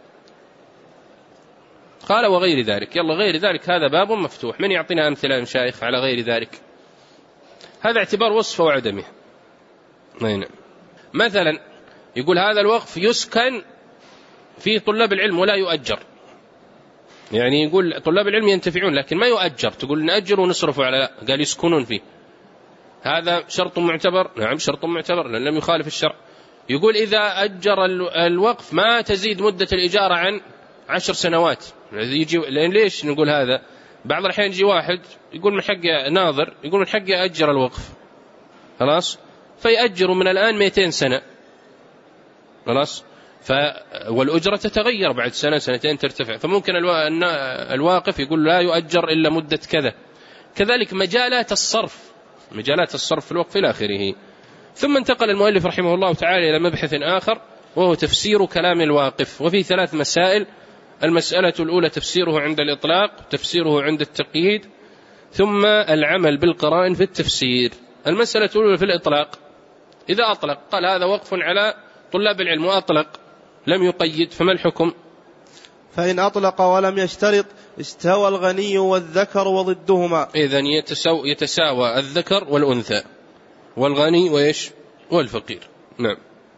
[SPEAKER 1] قال وغير ذلك. يلا غير ذلك هذا باب مفتوح، من يعطينا أمثلة يا مشايخ على غير ذلك؟ هذا اعتبار وصفه وعدمه. نعم. مثلا يقول هذا الوقف يسكن في طلاب العلم ولا يؤجر، يعني يقول طلاب العلم ينتفعون لكن ما يؤجر، تقول نأجر ونصرفه على لا، قال يسكنون فيه. هذا شرط معتبر. نعم شرط معتبر لأن لم يخالف الشرع. يقول إذا أجر الوقف ما تزيد مدة الإجارة عن عشر سنوات. يجي لأن ليش نقول هذا؟ بعض الأحيان يجي واحد يقول من حق ناظر، يقول من حق أجر الوقف، خلاص فيأجر من الآن مئتين سنة خلاص، والأجرة تتغير بعد سنة سنتين ترتفع، فممكن الواقف يقول لا يؤجر إلا مدة كذا. كذلك مجالات الصرف، مجالات الصرف في الوقف إلى آخره. ثم انتقل المؤلف رحمه الله تعالى إلى مبحث آخر وهو تفسير كلام الواقف، وفي ثلاث مسائل. المسألة الأولى تفسيره عند الإطلاق، تفسيره عند التقييد، ثم العمل بالقرائن في التفسير. المسألة الأولى في الإطلاق، إذا أطلق قال هذا وقف على طلاب العلم وأطلق لم يقيد، فما الحكم؟
[SPEAKER 2] فإن أطلق ولم يشترط استوى الغني والذكر وضدهما.
[SPEAKER 1] إذن يتساو يتساوى الذكر والأنثى والغني وإيش والفقير. نعم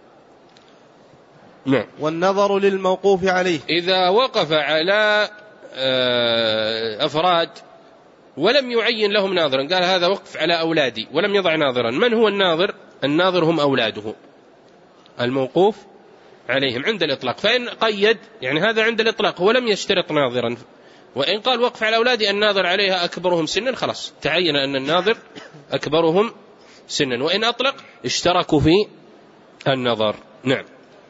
[SPEAKER 1] نعم.
[SPEAKER 2] والنظر للموقوف عليه،
[SPEAKER 1] إذا وقف على أفراد ولم يعين لهم ناظرا، قال هذا وقف على أولادي ولم يضع ناظرا. من هو الناظر؟ الناظر هم أولاده الموقوف عليهم عند الإطلاق. فإن قيد يعني هذا عند الإطلاق ولم يشترط ناظرا، وإن قال وقف على أولادي الناظر عليها أكبرهم سنا، خلاص تعين أن الناظر أكبرهم سنا. وإن أطلق اشتركوا في النظر. نعم.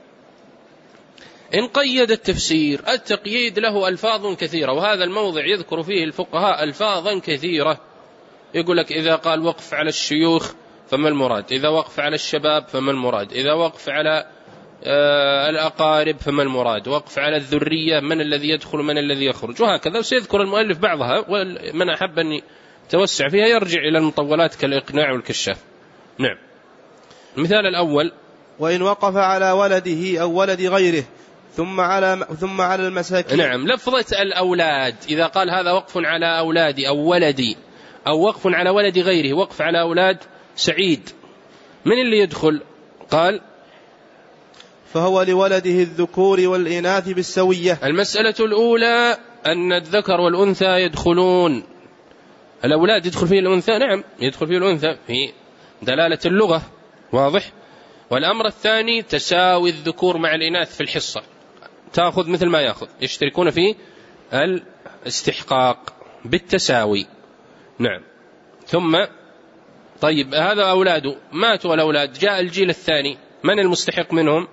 [SPEAKER 1] إن قيد التفسير، التقييد له ألفاظ كثيرة، وهذا الموضع يذكر فيه الفقهاء ألفاظا كثيرة. يقول لك إذا قال وقف على الشيوخ فما المراد، إذا وقف على الشباب فما المراد، إذا وقف على آه الأقارب فما المراد، وقف على الذرية من الذي يدخل من الذي يخرج، وهكذا. وسيذكر المؤلف بعضها، ومن أحب أن يتوسع فيها يرجع إلى المطولات كالإقناع والكشاف. نعم. المثال الأول:
[SPEAKER 2] وإن وقف على ولده أو ولد غيره ثم على ثم على المساكين.
[SPEAKER 1] نعم. لفظة الأولاد، إذا قال هذا وقف على أولادي أو ولدي، أو وقف على ولد غيره، وقف على أولاد سعيد، من اللي يدخل؟ قال
[SPEAKER 2] فهو لولده الذكور والإناث بالسوية.
[SPEAKER 1] المسألة الأولى أن الذكر والأنثى يدخلون. الأولاد يدخل فيه الأنثى، نعم يدخل فيه الأنثى في دلالة اللغة، واضح. والأمر الثاني تساوي الذكور مع الإناث في الحصة، تأخذ مثل ما يأخذ، يشتركون في الاستحقاق بالتساوي. نعم. ثم طيب هذا أولاده ماتوا الأولاد، جاء الجيل الثاني، من المستحق منهم؟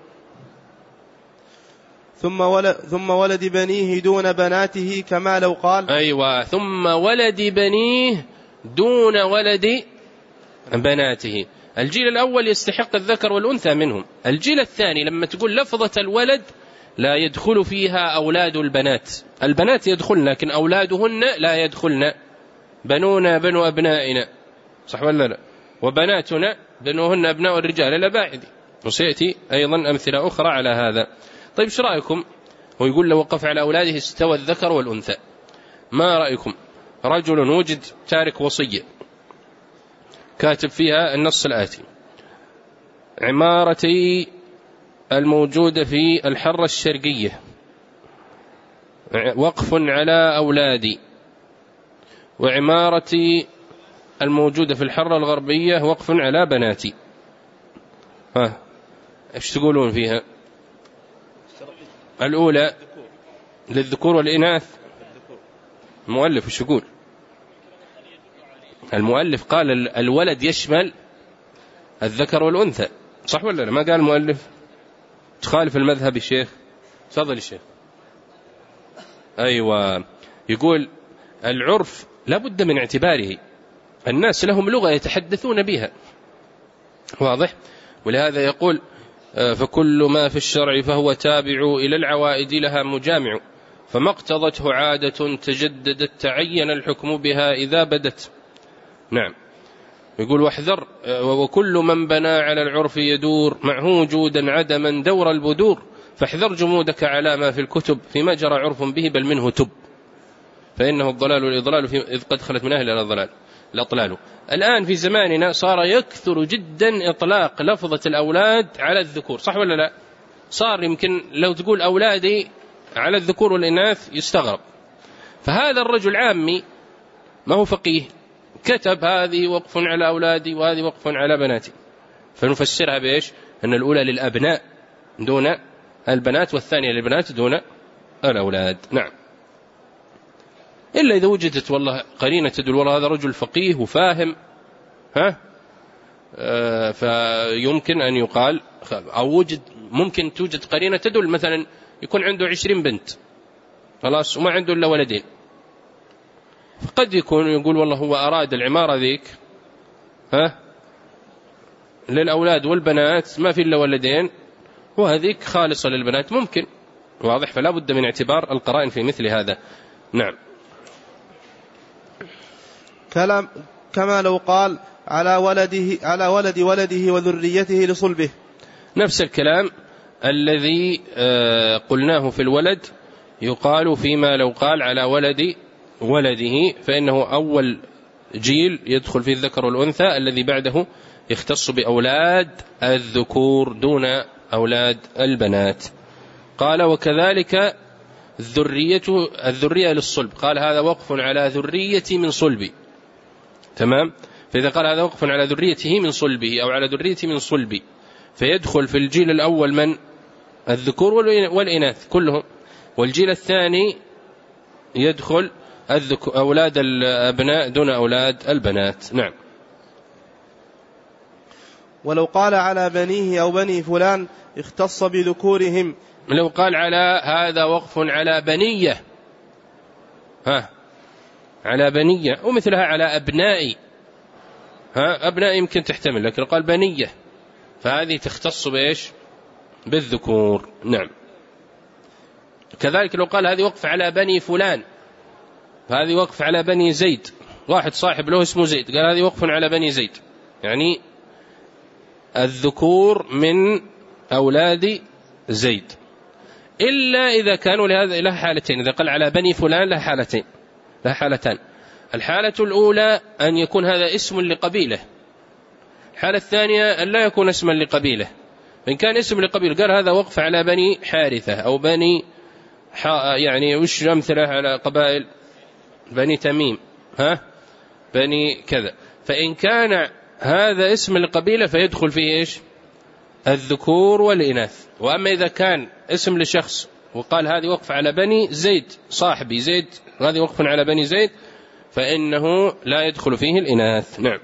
[SPEAKER 2] ثم ولد, ثم ولد بنيه دون بناته، كما لو قال
[SPEAKER 1] أيوة ثم ولد بنيه دون ولد بناته. الجيل الأول يستحق الذكر والأنثى منهم. الجيل الثاني لما تقول لفظة الولد لا يدخل فيها أولاد البنات، البنات يدخلن لكن أولادهن لا يدخلن. بنونا بنو أبنائنا، صح ولا لا؟ وبناتنا بنوهن أبناء الرجال الأباعد، وسيأتي أيضا أمثلة أخرى على هذا. طيب ايش رأيكم؟ هو يقول لو وقف على أولاده استوى الذكر والأنثى، ما رأيكم؟ رجل وجد تارك وصية كاتب فيها النص الآتي: عمارتي الموجودة في الحرة الشرقية وقف على أولادي، وعمارتي الموجودة في الحرة الغربية وقف على بناتي. ها ايش تقولون فيها؟ الأولى للذكور والإناث. المؤلف ايش يقول؟ المؤلف قال الولد يشمل الذكر والأنثى، صح ولا لا؟ ما قال المؤلف تخالف المذهب الشيخ؟ تفضل الشيخ. أيوة، يقول العرف لا بد من اعتباره، الناس لهم لغة يتحدثون بها، واضح. ولهذا يقول فكل ما في الشرع فهو تابع إلى العوائد لها مجامع، فما اقتضته عادة تجددت تعين الحكم بها إذا بدت. نعم. يقول واحذر وكل من بنى على العرف يدور معه وجودا عدما دور البدور، فاحذر جمودك على ما في الكتب فيما جرى عرف به بل منه تب، فإنه الضلال والإضلال إذ قد خلت من أهل الضلال الأطلال. الآن في زماننا صار يكثر جدا إطلاق لفظة الأولاد على الذكور، صح ولا لا؟ صار يمكن لو تقول أولادي على الذكور والإناث يستغرب. فهذا الرجل عامي ما هو فقيه كتب هذه وقف على أولادي وهذه وقف على بناتي، فنفسرها بإيش؟ أن الأولى للأبناء دون البنات، والثانية للبنات دون الأولاد. نعم. إلا إذا وجدت والله قرينة تدل والله هذا رجل فقيه وفاهم، ها فيمكن أن يقال، أو وجد ممكن توجد قرينة تدل، مثلا يكون عنده عشرين بنت خلاص وما عنده إلا ولدين، فقد يكون يقول والله هو أراد العمارة ذيك ها للأولاد والبنات، ما في إلا ولدين، وهذيك خالصة للبنات، ممكن، واضح؟ فلا بد من اعتبار القرائن في مثل هذا. نعم.
[SPEAKER 2] كلام كما لو قال على ولده على ولد ولده وذريته لصلبه،
[SPEAKER 1] نفس الكلام الذي قلناه في الولد يقال فيما لو قال على ولد ولده، فإنه أول جيل يدخل في الذكر والأنثى، الذي بعده يختص بأولاد الذكور دون أولاد البنات. قال وكذلك الذرية الذرية للصلب، قال هذا وقف على ذريتي من صلبي، تمام؟ فإذا قال هذا وقف على ذريته من صلبه أو على ذريتي من صلبي، فيدخل في الجيل الأول من؟ الذكور والإناث كلهم، والجيل الثاني يدخل أولاد الأبناء دون أولاد البنات. نعم.
[SPEAKER 2] ولو قال على بنيه أو بني فلان اختص بذكورهم،
[SPEAKER 1] لو قال على هذا وقف على بنية، ها على بنية، ومثلها على أبنائي، ها أبنائي يمكن تحتمل، لكن قال بنية فهذه تختص بإيش؟ بالذكور. نعم. كذلك لو قال هذه وقف على بني فلان، فهذه وقف على بني زيد، واحد صاحب له اسمه زيد، قال هذه وقف على بني زيد، يعني الذكور من أولاد زيد، إلا إذا كانوا لهذا له حالتين. إذا قال على بني فلان له حالتين، له حالتان. الحالة الأولى أن يكون هذا اسم لقبيلة، الحالة الثانية أن لا يكون اسما لقبيلة. إن كان اسم لقبيلة قال هذا وقف على بني حارثة أو بني يعني وش أمثلة على قبائل؟ بني تميم، ها بني كذا. فإن كان هذا اسم لقبيلة فيدخل فيه إيش؟ الذكور والإناث. وأما إذا كان اسم لشخص وقال هذه وقف على بني زيد صاحبي زيد، هذه وقف على بني زيد، فإنه لا يدخل فيه الإناث. نعم.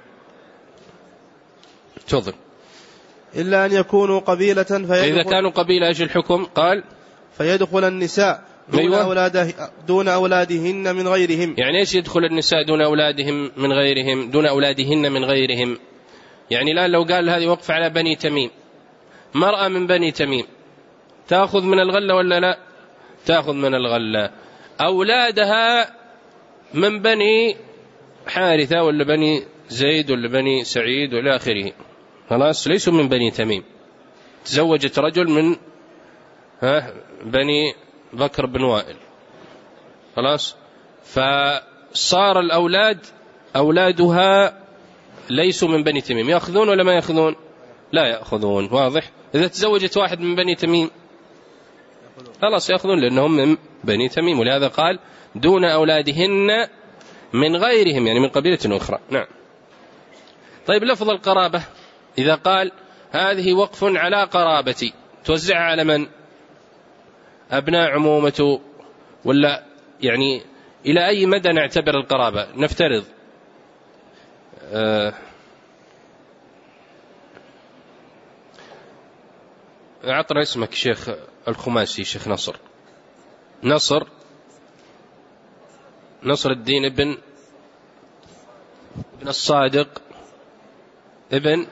[SPEAKER 1] تفضل.
[SPEAKER 2] إلا أن يكونوا قبيلة فيدخل،
[SPEAKER 1] إذا كانوا قبيلة إيش الحكم؟ قال
[SPEAKER 2] فيدخل النساء دون, أيوة. أولاده دون أولادهن من غيرهم.
[SPEAKER 1] يعني إيش يدخل النساء دون أولادهم من غيرهم؟ دون أولادهن من غيرهم، يعني لا لو قال هذه وقف على بني تميم، مرأة من بني تميم تأخذ من الغلة ولا لا؟ تأخذ من الغلة. أولادها من بني حارثة ولا بني زيد ولا بني سعيد ولا آخره، خلاص ليسوا من بني تميم. تزوجت رجل من ها بني بكر بن وائل، خلاص، فصار الأولاد أولادها ليسوا من بني تميم، يأخذون ولا ما يأخذون؟ لا يأخذون، واضح؟ إذا تزوجت واحد من بني تميم خلاص يأخذون لأنهم من بني تميم، ولهذا قال دون أولادهن من غيرهم، يعني من قبيلة أخرى. نعم. طيب لفظ القرابة إذا قال هذه وقف على قرابتي، توزعها على من؟ أبناء عمومته، ولا يعني إلى أي مدى نعتبر القرابة؟ نفترض آه أعطنا اسمك شيخ الخماسي، شيخ نصر نصر نصر الدين ابن ابن الصادق ابن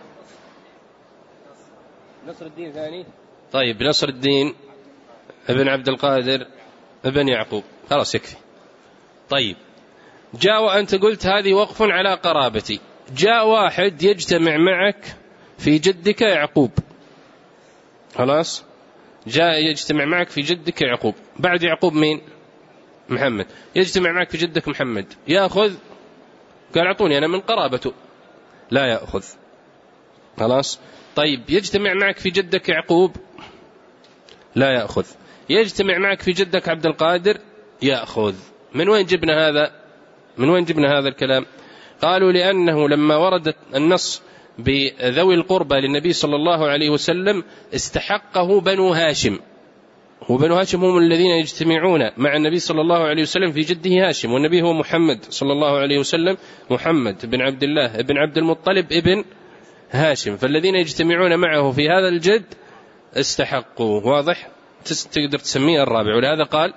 [SPEAKER 1] نصر الدين ثاني، طيب نصر الدين ابن عبد القادر ابن يعقوب، خلاص يكفي. طيب جاء وأنت قلت هذه وقف على قرابتي، جاء واحد يجتمع معك في جدك يعقوب، خلاص جاء يجتمع معك في جدك يعقوب، بعد يعقوب مين؟ محمد، يجتمع معك في جدك محمد، يأخذ؟ قال أعطوني أنا من قرابته، لا يأخذ، خلاص. طيب يجتمع معك في جدك يعقوب، لا يأخذ. يجتمع معك في جدك عبد القادر، يأخذ. من وين جبنا هذا؟ من وين جبنا هذا الكلام؟ قالوا لأنه لما ورد النص بذوي القربى للنبي صلى الله عليه وسلم استحقه بنو هاشم، وبنو هاشم هم الذين يجتمعون مع النبي صلى الله عليه وسلم في جده هاشم، والنبي هو محمد صلى الله عليه وسلم، محمد بن عبد الله بن عبد المطلب ابن هاشم، فالذين يجتمعون معه في هذا الجد استحقوا. واضح؟ تقدر تسميه الرابع. ولهذا قال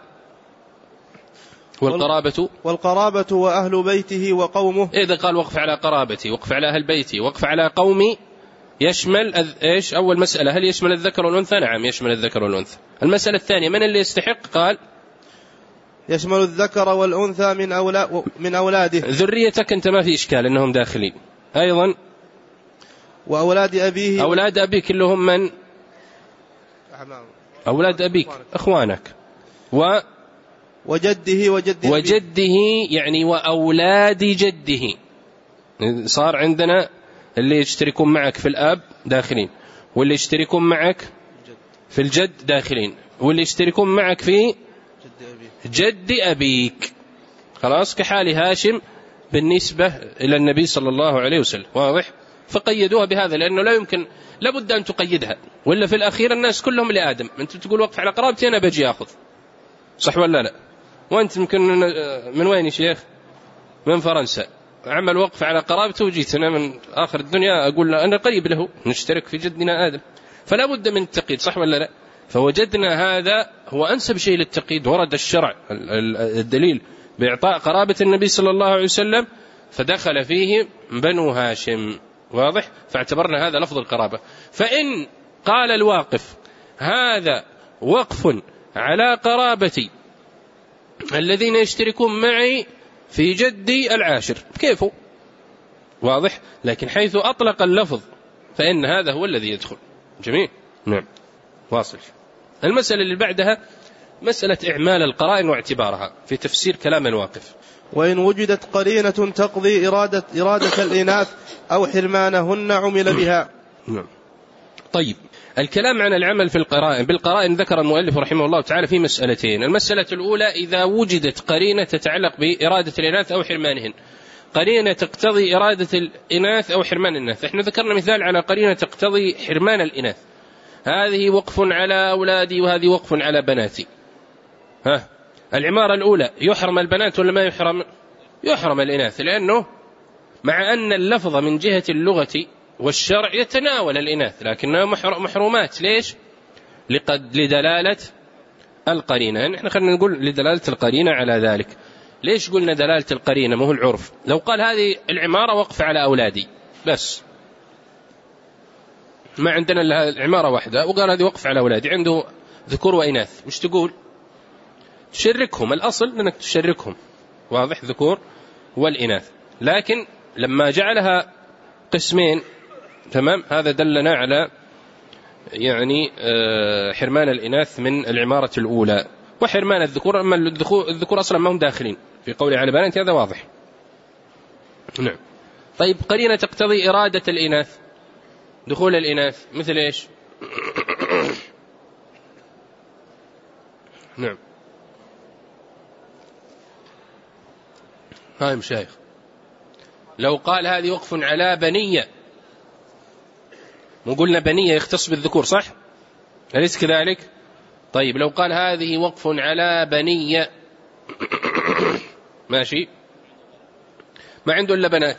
[SPEAKER 1] والقرابة
[SPEAKER 2] والقرابة وأهل بيته وقومه.
[SPEAKER 1] إذا قال وقف على قرابتي، وقف على أهل بيتي، وقف على قومي، يشمل إيش؟ أول مسألة، هل يشمل الذكر والأنثى؟ نعم يشمل الذكر والأنثى. المسألة الثانية، من اللي يستحق؟ قال
[SPEAKER 2] يشمل الذكر والأنثى من, أولا من أولاده.
[SPEAKER 1] ذريتك أنت ما في إشكال أنهم داخلين. أيضا
[SPEAKER 2] وأولاد أبيه.
[SPEAKER 1] أولاد أبيك اللي هم من؟ أولاد أبيك أخوانك. و
[SPEAKER 2] وجده وجده
[SPEAKER 1] وجده يعني وأولاد جده. صار عندنا اللي يشتركون معك في الأب داخلين، واللي يشتركون معك في الجد داخلين، واللي يشتركون معك في جد أبيك. خلاص، كحال هاشم بالنسبة إلى النبي صلى الله عليه وسلم. واضح؟ فقيدوها بهذا، لأنه لا يمكن، لابد أن تقيدها، ولا في الأخير الناس كلهم لآدم. أنت تقول وقف على قرابتي أنا بجي أخذ، صح ولا لا؟ وأنت يمكن من وين يا شيخ؟ من فرنسا، عمل وقف على قرابته وجيت أنا من آخر الدنيا أقول له أنا قريب له، نشترك في جدنا آدم. فلا بد من التقييد، صح ولا لا؟ فوجدنا هذا هو أنسب شيء للتقييد. ورد الشرع الدليل بإعطاء قرابة النبي صلى الله عليه وسلم، فدخل فيه بنو هاشم. واضح؟ فاعتبرنا هذا لفظ القرابة. فإن قال الواقف هذا وقف على قرابتي الذين يشتركون معي في جدي العاشر، كيفه؟ واضح؟ لكن حيث أطلق اللفظ فإن هذا هو الذي يدخل. جميل؟ نعم. واصل. المسألة اللي بعدها مسألة إعمال القرائن واعتبارها في تفسير كلام الواقف.
[SPEAKER 2] وإن وجدت قرينة تقضي إرادة, إرادة الإناث أو حرمانهن عمل بها.
[SPEAKER 1] نعم. طيب، الكلام عن العمل في القرائن بالقرائن ذكر المؤلف رحمه الله تعالى في مسألتين. المسألة الأولى إذا وجدت قرينة تتعلق بإرادة الإناث أو حرمانهن، قرينة تقتضي إرادة الإناث أو حرمان الإناث. احنا ذكرنا مثال على قرينة تقتضي حرمان الإناث، هذه وقف على أولادي وهذه وقف على بناتي. ها، العمارة الأولى يحرم البنات ولا ما يحرم؟ يحرم الإناث، لأنه مع أن اللفظ من جهة اللغة والشرع يتناول الإناث لكنها محرومات. ليش؟ لقد لدلالة القرينة. نحن خلينا نقول لدلالة القرينة على ذلك. ليش قلنا دلالة القرينة؟ ما هو العرف. لو قال هذه العمارة وقف على أولادي بس، ما عندنا إلا العمارة واحدة، وقال هذه وقف على أولادي، عنده ذكور وإناث، وش تقول؟ تشركهم. الأصل أنك تشركهم. واضح؟ ذكور والإناث. لكن لما جعلها قسمين، تمام، هذا دلنا على يعني حرمان الإناث من العمارة الأولى وحرمان الذكور. أما الذكور أصلا ما هم داخلين في قوله على بنات، هذا واضح. نعم. طيب، قرينة تقتضي إرادة الإناث، دخول الإناث، مثل إيش؟ نعم. هاي مشايخ، لو قال هذه وقف على بنية، مو قلنا بنية يختص بالذكور صح؟ أليس كذلك؟ طيب، لو قال هذه وقف على بنية ماشي، ما عنده إلا بنات،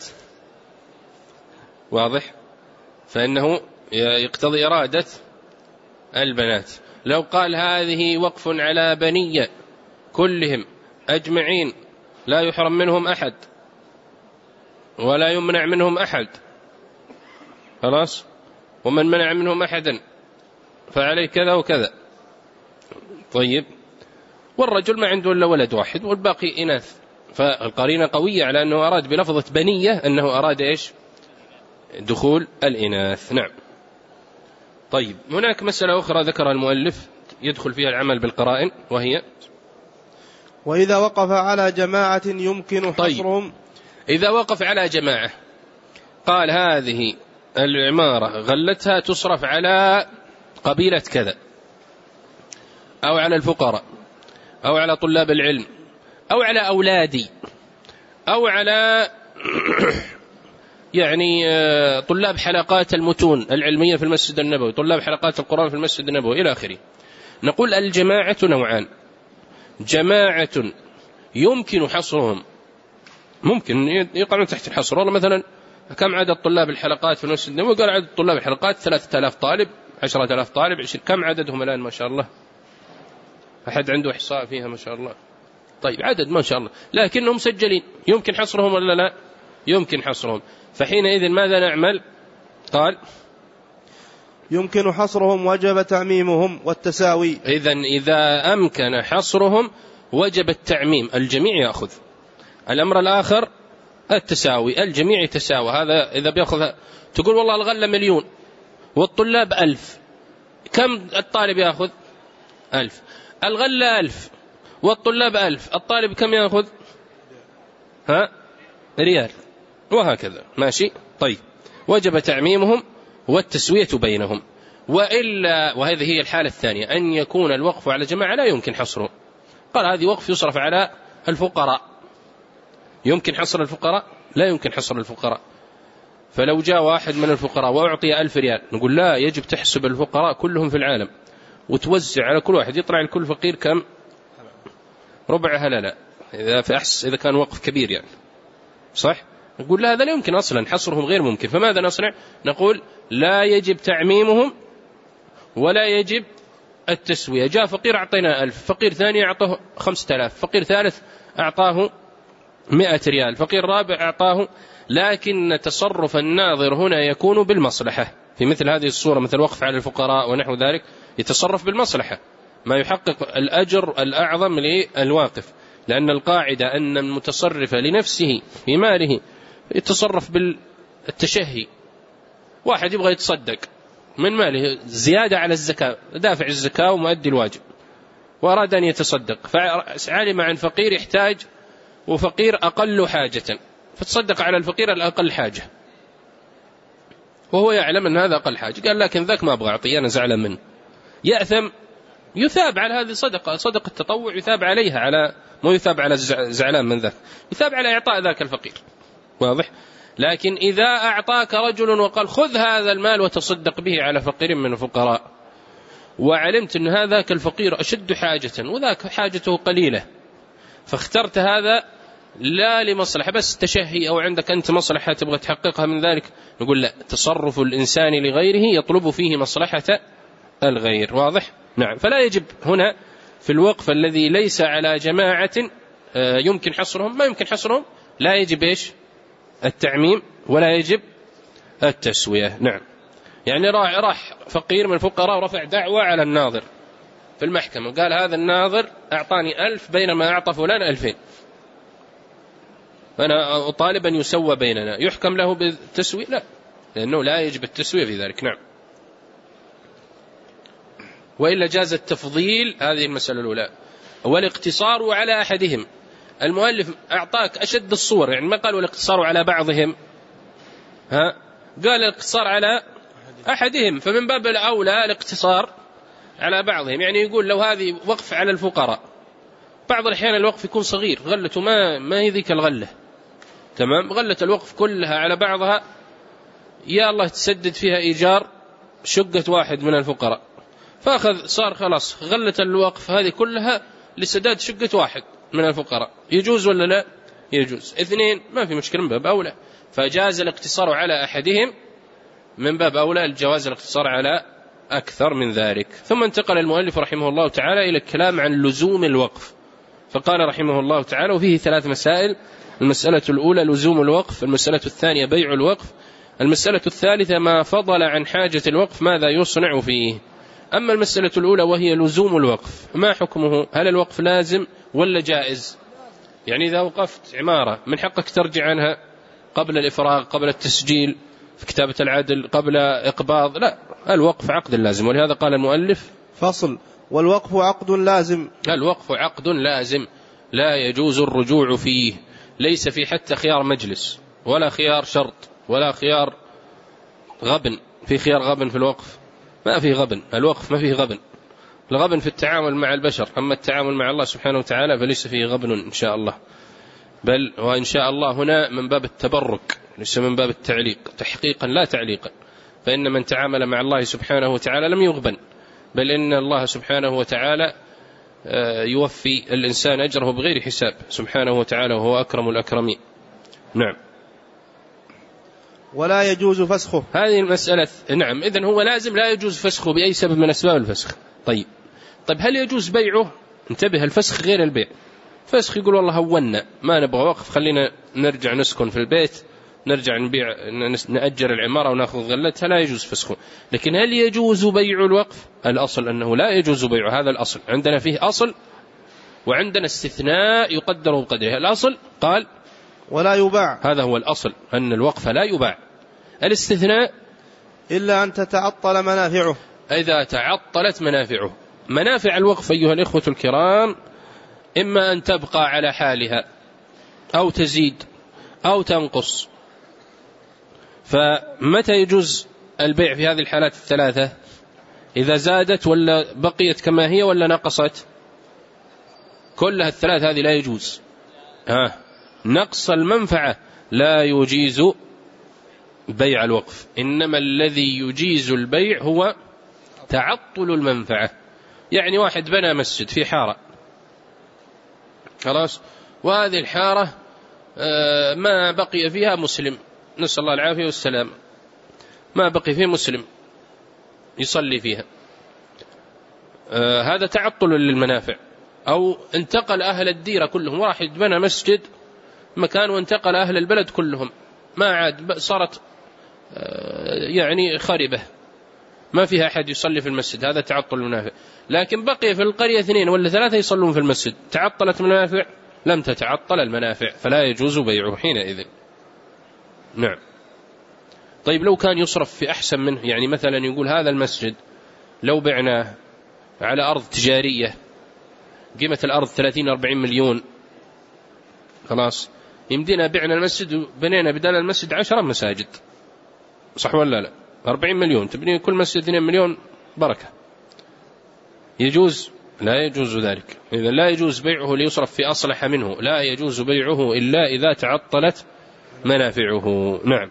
[SPEAKER 1] واضح؟ فإنه يقتضي إرادة البنات. لو قال هذه وقف على بنية كلهم أجمعين لا يحرم منهم أحد ولا يمنع منهم أحد، خلاص، ومن منع منهم أحدا فعليه كذا وكذا. طيب، والرجل ما عنده إلا ولد واحد والباقي إناث، فالقرينة قوية على أنه أراد بلفظة بنية أنه أراد إيش؟ دخول الإناث. نعم. طيب، هناك مسألة أخرى ذكرها المؤلف يدخل فيها العمل بالقرائن، وهي
[SPEAKER 2] وإذا وقف على جماعة يمكن حصرهم.
[SPEAKER 1] طيب، إذا وقف على جماعة قال هذه العمارة غلتها تصرف على قبيلة كذا، أو على الفقراء، أو على طلاب العلم، أو على أولادي، أو على يعني طلاب حلقات المتون العلمية في المسجد النبوي، طلاب حلقات القرآن في المسجد النبوي إلى آخره. نقول الجماعة نوعان: جماعة يمكن حصرهم، ممكن يقعون تحت الحصر. والله مثلا كم عدد طلاب الحلقات في المسجد النبوي؟ قال عدد طلاب الحلقات ثلاثة آلاف طالب، عشرة آلاف طالب، عشر. كم عددهم الآن ما شاء الله؟ أحد عنده إحصاء فيها ما شاء الله؟ طيب عدد ما شاء الله، لكنهم مسجلين، يمكن حصرهم ولا لا؟ يمكن حصرهم. فحينئذ ماذا نعمل؟ قال
[SPEAKER 2] يمكن حصرهم وجب تعميمهم والتساوي.
[SPEAKER 1] إذن إذا أمكن حصرهم وجب التعميم، الجميع يأخذ. الأمر الآخر التساوي، الجميع يتساوى. هذا إذا بيأخذ، تقول والله الغلة مليون والطلاب ألف، كم الطالب يأخذ؟ ألف. الغلة ألف والطلاب ألف، الطالب كم يأخذ؟ ها؟ ريال. وهكذا ماشي. طيب وجب تعميمهم والتسوية بينهم. وإلا، وهذه هي الحالة الثانية، أن يكون الوقف على جماعة لا يمكن حصره. قال هذه وقف يصرف على الفقراء. يمكن حصر الفقراء؟ لا يمكن حصر الفقراء. فلو جاء واحد من الفقراء وأعطي ألف ريال، نقول لا، يجب تحسب الفقراء كلهم في العالم وتوزع على كل واحد، يطلع لكل فقير كم؟ ربع هللة، إذا في أحس إذا كان وقف كبير يعني، صح؟ نقول لا، هذا لا يمكن أصلا، حصرهم غير ممكن. فماذا نصنع؟ نقول لا يجب تعميمهم ولا يجب التسوية. جاء فقير أعطينا ألف، فقير ثاني أعطاه خمسة آلاف، فقير ثالث أعطاه مئة ريال، فقير رابع أعطاه. لكن تصرف الناظر هنا يكون بالمصلحة. في مثل هذه الصورة، مثل وقف على الفقراء ونحو ذلك، يتصرف بالمصلحة، ما يحقق الأجر الأعظم للواقف. لأن القاعدة أن المتصرف لنفسه في ماله يتصرف بالتشهي. واحد يبغى يتصدق من ماله زيادة على الزكاة، دافع الزكاة ومؤدي الواجب، وأراد أن يتصدق، فعلم عن فقير يحتاج وفقير أقل حاجة، فتصدق على الفقير الأقل حاجة، وهو يعلم أن هذا أقل حاجة، قال لكن ذاك ما أبغى أعطيه، أنا زعلان منه، يأثم. يثاب على هذه الصدقة، صدقة التطوع يثاب عليها، على مو يثاب على الزعلان من ذاك، يثاب على إعطاء ذاك الفقير. واضح؟ لكن إذا أعطاك رجل وقال خذ هذا المال وتصدق به على فقير من الفقراء، وعلمت أن هذاك الفقير أشد حاجة وذاك حاجته قليلة، فاخترت هذا لا لمصلحة بس تشهي، أو عندك أنت مصلحة تبغى تحققها من ذلك، نقول لا، تصرف الإنسان لغيره يطلب فيه مصلحة الغير. واضح؟ نعم. فلا يجب هنا في الوقف الذي ليس على جماعة يمكن حصرهم، ما يمكن حصرهم، لا يجب إيش؟ التعميم ولا يجب التسوية. نعم. يعني راح, راح فقير من الفقراء ورفع دعوة على الناظر في المحكمة، قال هذا الناظر أعطاني ألف بينما أعطى فلان ألفين، فأنا أطالب أن يسوى بيننا، يحكم له بالتسوية؟ لا، لأنه لا يجب التسوية في ذلك. نعم. وإلا جاز التفضيل، هذه المسألة الأولى، والاقتصار على أحدهم. المؤلف أعطاك أشد الصور، يعني ما قال والاقتصار على بعضهم، ها، قال الاقتصار على أحدهم، فمن باب الأولى الاقتصار على بعضهم. يعني يقول لو هذه وقف على الفقراء، بعض الأحيان الوقف يكون صغير، غلته ما ما هي ذيك الغلة، تمام، غلة الوقف كلها على بعضها، يا الله تسدد فيها إيجار شقة واحد من الفقراء، فأخذ صار خلاص غلة الوقف هذه كلها لسداد شقة واحد من الفقراء، يجوز ولا لا؟ يجوز. اثنين ما في مشكلة، من باب أولى، فجاز الاقتصار على أحدهم، من باب أولى الجواز الاقتصار على أكثر من ذلك. ثم انتقل المؤلف رحمه الله تعالى إلى الكلام عن لزوم الوقف، فقال رحمه الله تعالى وفيه ثلاث مسائل: المسألة الأولى لزوم الوقف، المسألة الثانية بيع الوقف، المسألة الثالثة ما فضل عن حاجة الوقف ماذا يصنع فيه. أما المسألة الأولى وهي لزوم الوقف، ما حكمه؟ هل الوقف لازم ولا جائز؟ يعني إذا وقفت عمارة من حقك ترجع عنها قبل الإفراغ، قبل التسجيل في كتابة العدل، قبل إقباض؟ لا، الوقف عقد لازم. ولهذا قال المؤلف
[SPEAKER 2] فصل: والوقف عقد لازم.
[SPEAKER 1] الوقف عقد لازم لا يجوز الرجوع فيه، ليس في حتى خيار مجلس ولا خيار شرط ولا خيار غبن. في خيار غبن في الوقف؟ ما في غبن، الوقف ما فيه غبن. الغبن في التعامل مع البشر، أما التعامل مع الله سبحانه وتعالى فليس فيه غبن إن شاء الله، بل وإن شاء الله هنا من باب التبرك ليس من باب التعليق، تحقيقا لا تعليقا، فإن من تعامل مع الله سبحانه وتعالى لم يغبن، بل إن الله سبحانه وتعالى يوفي الإنسان أجره بغير حساب سبحانه وتعالى، وهو أكرم الأكرمين. نعم.
[SPEAKER 2] ولا يجوز فسخه.
[SPEAKER 1] هذه المسألة نعم، إذن هو لازم لا يجوز فسخه بأي سبب من أسباب الفسخ. طيب طيب هل يجوز بيعه؟ انتبه، الفسخ غير البيع. فسخ يقول والله هونا ما نبغى وقف، خلينا نرجع نسكن في البيت، نرجع نبيع نأجر العمارة ونأخذ غلتها، لا يجوز فسخه. لكن هل يجوز بيع الوقف؟ الأصل أنه لا يجوز بيعه، هذا الأصل. عندنا فيه أصل وعندنا استثناء يقدر بقدره. الأصل قال
[SPEAKER 2] ولا يباع،
[SPEAKER 1] هذا هو الأصل أن الوقف لا يباع. الاستثناء
[SPEAKER 2] إلا أن تتعطل منافعه،
[SPEAKER 1] إذا تعطلت منافعه. منافع الوقف أيها الإخوة الكرام إما أن تبقى على حالها أو تزيد أو تنقص. فمتى يجوز البيع في هذه الحالات الثلاثة؟ إذا زادت ولا بقيت كما هي ولا نقصت؟ كلها الثلاث هذه لا يجوز. ها نقص المنفعة لا يجيز بيع الوقف، إنما الذي يجيز البيع هو تعطل المنفعة. يعني واحد بنى مسجد في حارة، خلاص، وهذه الحارة ما بقي فيها مسلم، نسأل الله العافية والسلام، ما بقي فيه مسلم يصلي فيها، هذا تعطل للمنافع. أو انتقل أهل الديرة كلهم، واحد بنى مسجد مكان وانتقل أهل البلد كلهم، ما عاد صارت يعني خربة ما فيها أحد يصلي في المسجد، هذا تعطل المنافع. لكن بقي في القرية اثنين ولا ثلاثة يصلون في المسجد، تعطلت المنافع؟ لم تتعطل المنافع، فلا يجوز بيعه حينئذ. نعم. طيب لو كان يصرف في أحسن منه، يعني مثلا يقول هذا المسجد لو بعناه على أرض تجارية قيمة الأرض ثلاثين أربعين مليون، خلاص يمدينا بعنا المسجد وبنينا بدال المسجد عشرة مساجد، صح ولا لا؟ أربعين مليون تبني كل مسجد اثنين مليون، بركة. يجوز؟ لا يجوز ذلك. إذا لا يجوز بيعه ليصرف في أصلح منه، لا يجوز بيعه إلا إذا تعطلت منافعه. نعم.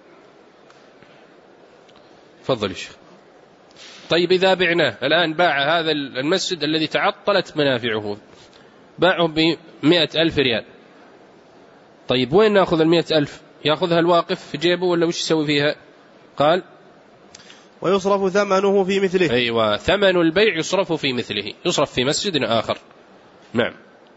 [SPEAKER 1] تفضل يا شيخ. طيب إذا بعناه الآن، باع هذا المسجد الذي تعطلت منافعه، باعه بمئة ألف ريال. طيب وين نأخذ المئة ألف؟ يأخذها الواقف في جيبه ولا وش يسوي فيها؟ قال
[SPEAKER 2] ويصرف ثمنه في مثله.
[SPEAKER 1] أيوة، ثمن البيع يصرف في مثله، يصرف في مسجد آخر. نعم.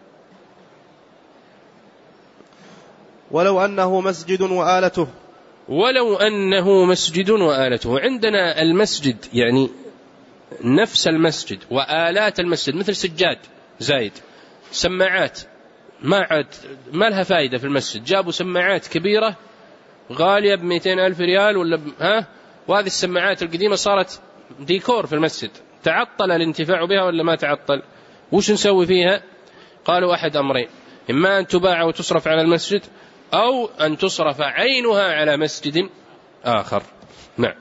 [SPEAKER 2] ولو أنه مسجد وآلته،
[SPEAKER 1] ولو أنه مسجد وآلته. عندنا المسجد يعني نفس المسجد وآلات المسجد، مثل سجاد زايد، سماعات ما عاد ما لها فائدة في المسجد، جابوا سماعات كبيرة غالية بمئتين ألف ريال ولا ب... ها وهذه السماعات القديمة صارت ديكور في المسجد، تعطل الانتفاع بها ولا ما تعطل؟ وش نسوي فيها؟ قالوا أحد أمرين، إما أن تباع وتصرف على المسجد، أو أن تصرف عينها على مسجد آخر. نعم.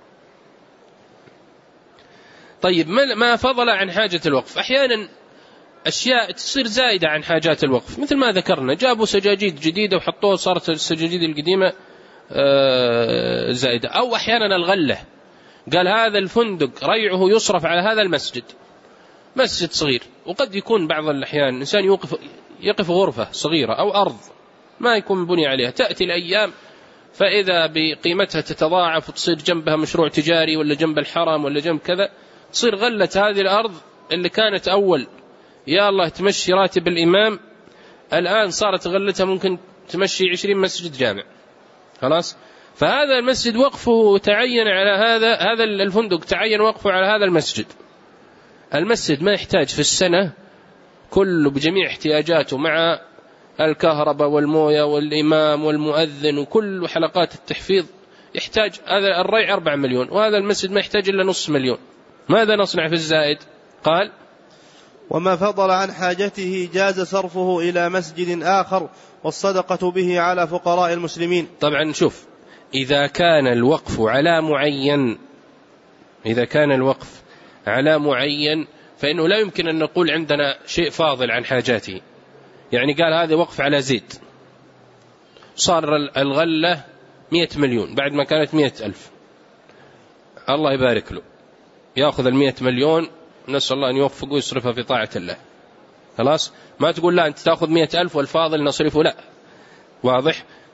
[SPEAKER 1] طيب ما فضل عن حاجة الوقف؟ أحيانا أشياء تصير زائدة عن حاجات الوقف، مثل ما ذكرنا، جابوا سجاجيد جديدة وحطوها صارت السجاجيد القديمة زائدة. أو أحيانا الغلة، قال هذا الفندق ريعه يصرف على هذا المسجد، مسجد صغير، وقد يكون بعض الأحيان إنسان يوقف يقف غرفة صغيرة أو أرض ما يكون بني عليها، تأتي الأيام فإذا بقيمتها تتضاعف وتصير جنبها مشروع تجاري ولا جنب الحرم ولا جنب كذا، تصير غلة هذه الأرض اللي كانت أول يا الله تمشي راتب الإمام، الآن صارت غلتها ممكن تمشي عشرين مسجد جامع، خلاص. فهذا المسجد وقفه تعين على هذا هذا الفندق تعين وقفه على هذا المسجد. المسجد ما يحتاج في السنة كله بجميع احتياجاته مع الكهرباء والموية والإمام والمؤذن وكل حلقات التحفيظ، يحتاج هذا الريع أربعة مليون، وهذا المسجد ما يحتاج إلا نص مليون. ماذا نصنع في الزائد؟ قال
[SPEAKER 2] وما فضل عن حاجته جاز صرفه إلى مسجد آخر والصدقة به على فقراء المسلمين.
[SPEAKER 1] طبعا شوف، إذا كان الوقف على معين إذا كان الوقف على معين فإنه لا يمكن أن نقول عندنا شيء فاضل عن حاجاته. يعني قال هذا وقف على زيت، صار الغلة مئة مليون بعد ما كانت مئة ألف، الله يبارك له، يأخذ المئة مليون، نسأل الله أن يوفقه ويصرفها في طاعة الله، خلاص. ما تقول لا أنت تأخذ مئة ألف والفاضل نصرفه، لا، واضح.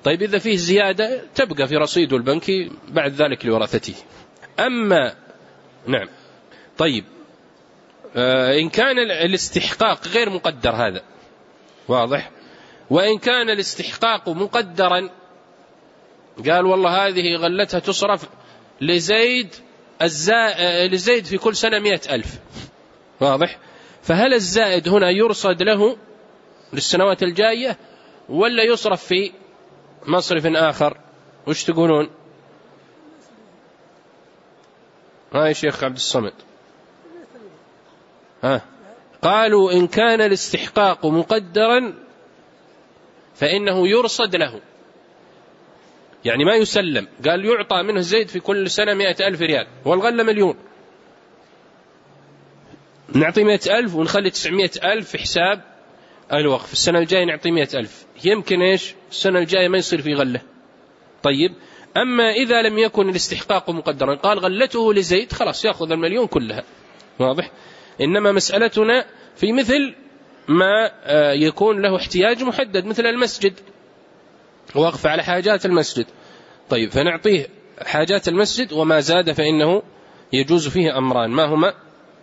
[SPEAKER 1] طيب إذا فيه زيادة تبقى في رصيده البنكي بعد ذلك لورثته. أما نعم طيب آه إن كان الاستحقاق غير مقدر هذا واضح، وإن كان الاستحقاق مقدرا قال والله هذه غلتها تصرف لزيد الزا... لزيد في كل سنة مئة ألف واضح، فهل الزائد هنا يرصد له للسنوات الجاية ولا يصرف في مصرف آخر؟ وش تقولون؟ ها يا شيخ عبد الصمد. ها قالوا إن كان الاستحقاق مقدرا فإنه يرصد له، يعني ما يسلم. قال يعطى منه زيد في كل سنة مئة ألف ريال والغلة مليون، نعطي مئة ألف ونخلي تسعمئة ألف في حساب الوقف، السنة الجاية نعطي مئة ألف، يمكن إيش السنة الجاية ما يصير في غلة. طيب أما إذا لم يكن الاستحقاق مقدرا قال غلته لزيد خلاص يأخذ المليون كلها واضح. إنما مسألتنا في مثل ما يكون له احتياج محدد مثل المسجد، وقف على حاجات المسجد، طيب فنعطيه حاجات المسجد وما زاد فإنه يجوز فيه أمران، ما هما؟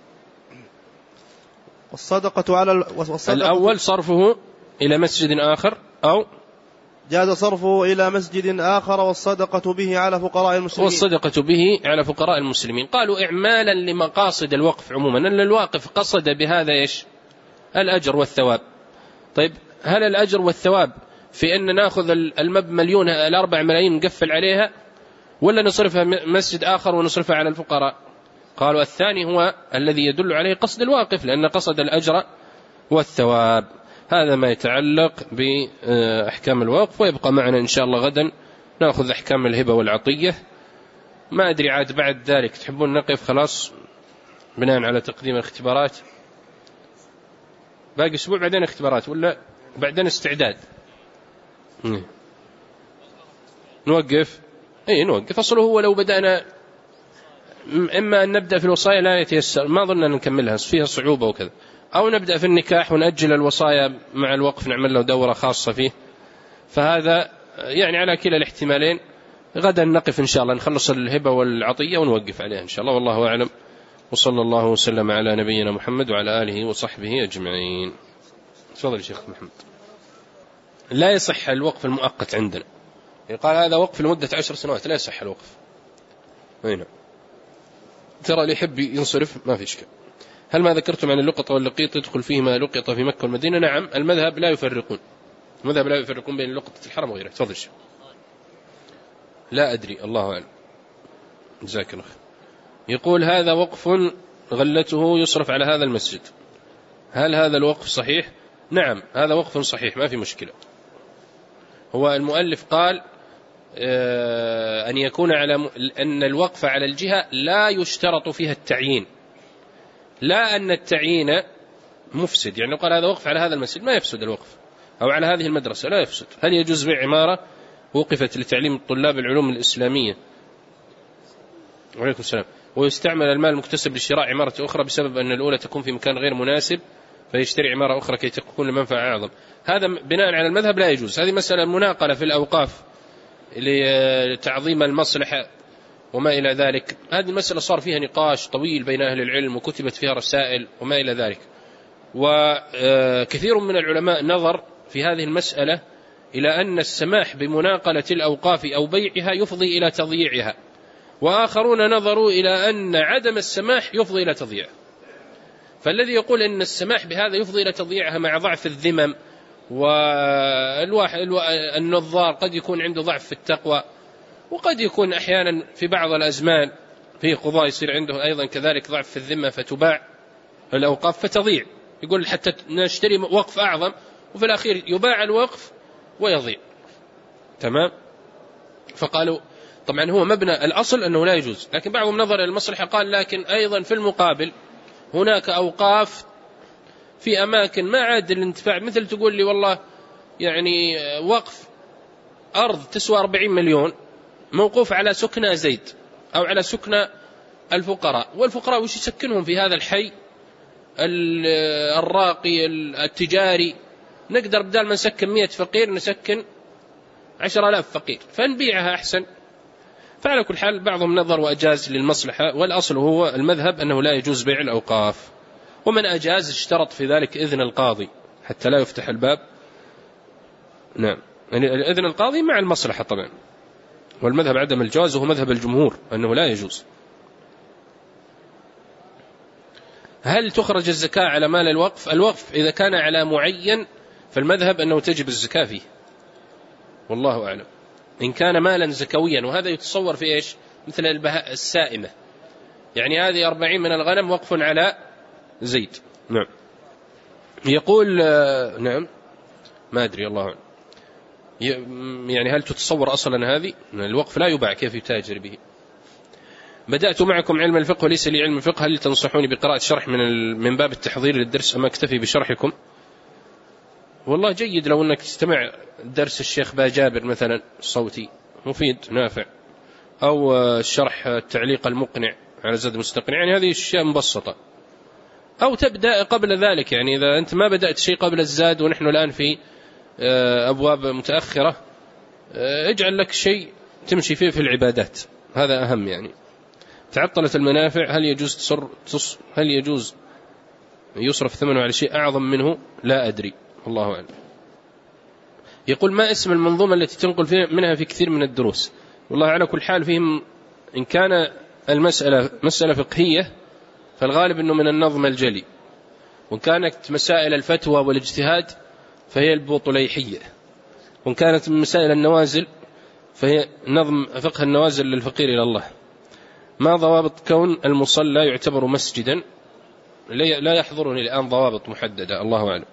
[SPEAKER 2] والصدقة على والصدقة
[SPEAKER 1] الأول صرفه إلى مسجد آخر، أو
[SPEAKER 2] جاز صرفه إلى مسجد آخر والصدقة به على فقراء المسلمين.
[SPEAKER 1] والصدقة به على فقراء المسلمين. قالوا إعمالا لمقاصد الوقف عموما، أن الواقف قصد بهذا إيش؟ الأجر والثواب. طيب هل الأجر والثواب في أن نأخذ المب مليون الأربع ملايين نقفل عليها، ولا نصرفها مسجد آخر ونصرفها على الفقراء؟ قالوا الثاني هو الذي يدل عليه قصد الواقف، لأن قصد الأجر والثواب. هذا ما يتعلق بأحكام الوقف، ويبقى معنا إن شاء الله غدا نأخذ أحكام الهبة والعطية. ما أدري عاد بعد ذلك تحبون نقف خلاص بناء على تقديم الاختبارات؟ باقي أسبوع بعدين اختبارات ولا بعدين استعداد؟ نوقف؟ اي نوقف. أصله هو لو بدأنا إما أن نبدأ في الوصايا لا يتيسر، ما ظننا نكملها فيها صعوبة وكذا، أو نبدأ في النكاح ونأجل الوصايا مع الوقف نعمل له دورة خاصة فيه. فهذا يعني على كلا الاحتمالين غدا نقف إن شاء الله، نخلص الهبة والعطية ونوقف عليها إن شاء الله، والله أعلم. وصلى الله وسلم على نبينا محمد وعلى آله وصحبه أجمعين. تفضل شيخ محمد. لا يصح الوقف المؤقت عندنا، قال هذا وقف لمدة عشر سنوات، لا يصح الوقف. هنا ترى اللي يحب ينصرف ما في إشكال. هل ما ذكرتم عن اللقطة واللقيط يدخل فيه ما لقط في مكة والمدينة؟ نعم، المذهب لا يفرقون، المذهب لا يفرقون بين لقطة الحرم وغيرها. تفضل شيخ. لا أدري، الله أعلم. جزاك الله. يقول هذا وقف غلته يصرف على هذا المسجد، هل هذا الوقف صحيح؟ نعم هذا وقف صحيح ما في مشكلة. هو المؤلف قال أن يكون على أن الوقف على الجهة لا يشترط فيها التعيين، لا أن التعيين مفسد. يعني قال هذا وقف على هذا المسجد ما يفسد الوقف، أو على هذه المدرسة لا يفسد. هل يجوز بيع عمارة وقفت لتعليم الطلاب العلوم الإسلامية وعليكم السلام ويستعمل المال المكتسب لشراء عمارة أخرى بسبب أن الأولى تكون في مكان غير مناسب فيشتري عمارة أخرى كي تكون لمنفعة أعظم؟ هذا بناء على المذهب لا يجوز. هذه مسألة مناقلة في الأوقاف لتعظيم المصلحة وما إلى ذلك. هذه المسألة صار فيها نقاش طويل بين أهل العلم وكتبت فيها رسائل وما إلى ذلك، وكثير من العلماء نظر في هذه المسألة إلى أن السماح بمناقلة الأوقاف أو بيعها يفضي إلى تضييعها، وآخرون نظروا إلى أن عدم السماح يفضي إلى تضييعها. فالذي يقول أن السماح بهذا يفضي إلى تضييعها مع ضعف الذمم، والواحد النظار قد يكون عنده ضعف في التقوى، وقد يكون أحيانا في بعض الأزمان في قضاء يصير عنده أيضا كذلك ضعف في الذمة فتباع الأوقاف فتضيع. يقول حتى نشتري وقف أعظم وفي الأخير يباع الوقف ويضيع. تمام. فقالوا طبعا هو مبنى الأصل أنه لا يجوز، لكن بعضهم نظر إلى المصلحة قال لكن أيضا في المقابل هناك أوقاف في أماكن ما عاد الانتفاع، مثل تقول لي والله يعني وقف أرض تسوى أربعين مليون موقوف على سكنى زيد أو على سكنى الفقراء، والفقراء وش يسكنهم في هذا الحي الراقي التجاري؟ نقدر بدل ما نسكن مئة فقير نسكن عشر آلاف فقير فنبيعها أحسن. فعلى كل حال بعضهم نظر وأجاز للمصلحة، والأصل هو المذهب أنه لا يجوز بيع الأوقاف، ومن أجاز اشترط في ذلك إذن القاضي حتى لا يفتح الباب. نعم، يعني إذن القاضي مع المصلحة طبعا، والمذهب عدم الجواز وهو مذهب الجمهور أنه لا يجوز. هل تخرج الزكاة على مال الوقف؟ الوقف إذا كان على معين فالمذهب أنه تجب الزكاة فيه، والله أعلم. إن كان مالا زكويا، وهذا يتصور في إيش؟ مثل البهاء السائمة، يعني هذه أربعين من الغنم وقف على زيد. نعم. يقول نعم ما أدري الله أعلم، يعني هل تتصور أصلا هذه؟ الوقف لا يباع، كيف يتاجر به؟ بدأت معكم علم الفقه وليس لي علم الفقه، هل تنصحوني بقراءة شرح من من باب التحضير للدرس أم أكتفي بشرحكم؟ والله جيد لو أنك تستمع درس الشيخ باجابر مثلا صوتي مفيد نافع، أو الشرح التعليق المقنع على زاد مستقنع، يعني هذه أشياء مبسطة. أو تبدأ قبل ذلك، يعني إذا أنت ما بدأت شيء قبل الزاد ونحن الآن في أبواب متأخرة، اجعل لك شيء تمشي فيه في العبادات، هذا أهم. يعني تعطلت المنافع، هل يجوز تصر تص هل يجوز يصرف ثمنه على شيء أعظم منه؟ لا أدري، الله أعلم. يقول ما اسم المنظومة التي تنقل فيها منها في كثير من الدروس؟ والله على كل حال فيهم، إن كان المسألة مسألة فقهية فالغالب أنه من النظم الجلي، وإن كانت مسائل الفتوى والاجتهاد فهي البوطليحية، وإن كانت من مسائل النوازل فهي نظم فقه النوازل للفقير إلى الله. ما ضوابط كون المصلى يعتبر مسجدا؟ لا يحضرني الآن ضوابط محددة، الله أعلم.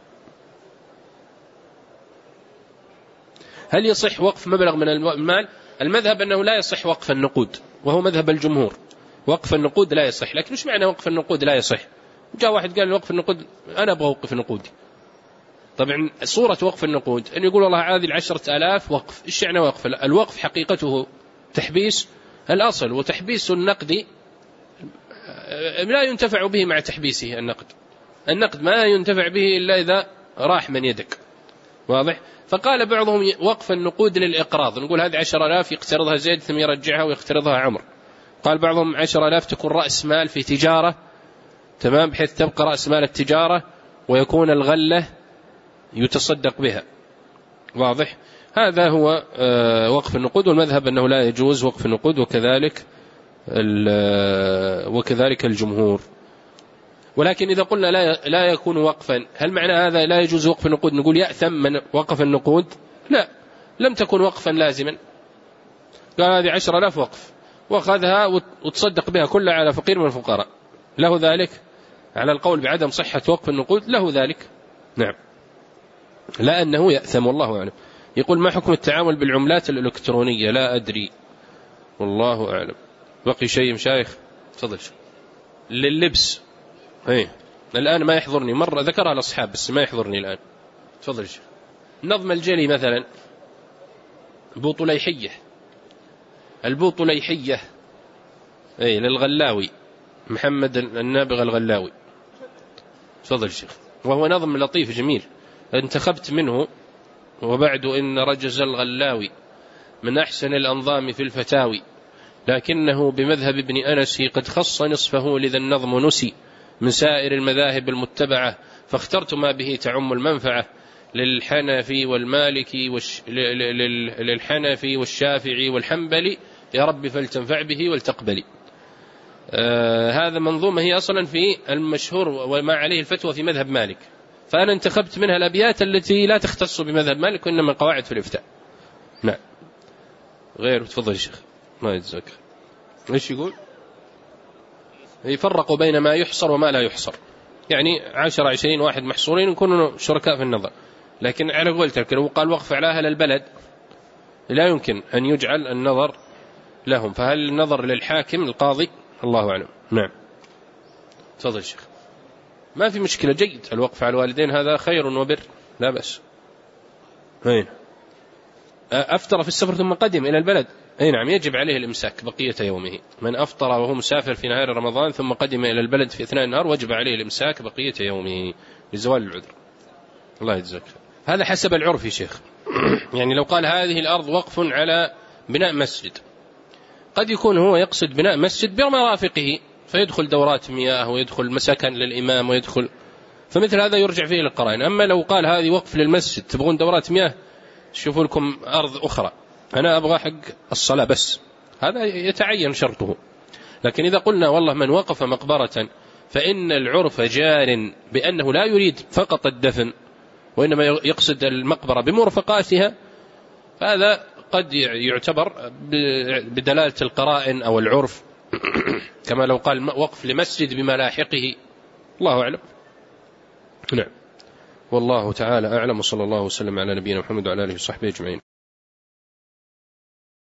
[SPEAKER 1] هل يصح وقف مبلغ من المال؟ المذهب أنه لا يصح وقف النقود، وهو مذهب الجمهور، وقف النقود لا يصح. لكن مش معنى وقف النقود لا يصح؟ جاء واحد قال وقف النقود أنا أبغى أوقف نقودي. طبعا صورة وقف النقود أن يقول والله هذه العشرة آلاف وقف. إيش يعني وقف؟ الوقف حقيقته تحبيس الأصل، وتحبيس النقد لا ينتفع به مع تحبيسه. النقد النقد ما ينتفع به إلا إذا راح من يدك، واضح؟ فقال بعضهم وقف النقود للإقراض، نقول هذه عشر آلاف يقترضها زيد ثم يرجعها ويقترضها عمر. قال بعضهم عشر آلاف تكون رأس مال في تجارة، تمام، بحيث تبقى رأس مال التجارة ويكون الغلة يتصدق بها، واضح؟ هذا هو وقف النقود، والمذهب أنه لا يجوز وقف النقود، وكذلك وكذلك الجمهور. ولكن إذا قلنا لا لا يكون وقفا، هل معنى هذا لا يجوز وقف النقود نقول يأثم من وقف النقود؟ لا، لم تكن وقفا لازما. قال هذه عشر آلاف وقف وأخذها وتصدق بها كلها على فقير من الفقراء، له ذلك؟ على القول بعدم صحة وقف النقود له ذلك، نعم، لا أنه يأثم، والله أعلم. يقول ما حكم التعامل بالعملات الإلكترونية؟ لا أدري، والله أعلم. بقي شيء مشايخ؟ تفضل. لللبس ايه الآن ما يحضرني، مرة ذكرها الأصحاب بس ما يحضرني الآن. تفضل شيخ. نظم الجلي مثلا، بوطليحية، البوطليحية ايه للغلاوي محمد النابغ الغلاوي. تفضل شيخ. وهو نظم لطيف جميل، انتخبت منه وبعد إن رجز الغلاوي من أحسن الأنظام في الفتاوي، لكنه بمذهب ابن أنس قد خص نصفه لذا النظم نسي من سائر المذاهب المتبعة، فاخترت ما به تعم المنفعة للحنفي والمالكي والش... للحنفي والشافعي والحنبلي، يا رب فلتنفع به ولتقبلي. آه هذا منظومة هي أصلا في المشهور وما عليه الفتوى في مذهب مالك، فأنا انتخبت منها الأبيات التي لا تختص بمذهب مالك وإنما قواعد في الإفتاء. نعم. غير تفضل يا شيخ ما يتذكر ايش يقول. يفرقوا بين ما يحصر وما لا يحصر، يعني عشر عشرين واحد محصورين يكونوا شركاء في النظر، لكن على قولتك لو قال وقف على أهل البلد لا يمكن أن يجعل النظر لهم، فهل النظر للحاكم القاضي؟ الله أعلم. نعم. تفضل شيخ. ما في مشكلة، جيد الوقف على الوالدين هذا خير وبر، لا بأس. هين أفطر في السفر ثم قدم إلى البلد، أي نعم يجب عليه الإمساك بقية يومه. من أفطر وهو مسافر في نهار رمضان ثم قدم إلى البلد في أثناء النهار وجب عليه الإمساك بقية يومه لزوال العذر. الله يجزاك. هذا حسب العرف يا شيخ. يعني لو قال هذه الأرض وقف على بناء مسجد، قد يكون هو يقصد بناء مسجد بمرافقه فيدخل دورات مياه ويدخل مسكن للإمام ويدخل، فمثل هذا يرجع فيه للقرائن. أما لو قال هذه وقف للمسجد تبغون دورات مياه شوفوا لكم أرض أخرى، أنا أبغى حق الصلاة بس، هذا يتعين شرطه. لكن إذا قلنا والله من وقف مقبرة فإن العرف جار بأنه لا يريد فقط الدفن وإنما يقصد المقبرة بمرفقاتها، فهذا قد يعتبر بدلالة القرائن أو العرف كما لو قال وقف لمسجد بملاحقه. الله أعلم. نعم، والله تعالى أعلم، وصلى الله وسلم على نبينا محمد وعلى آله وصحبه أجمعين.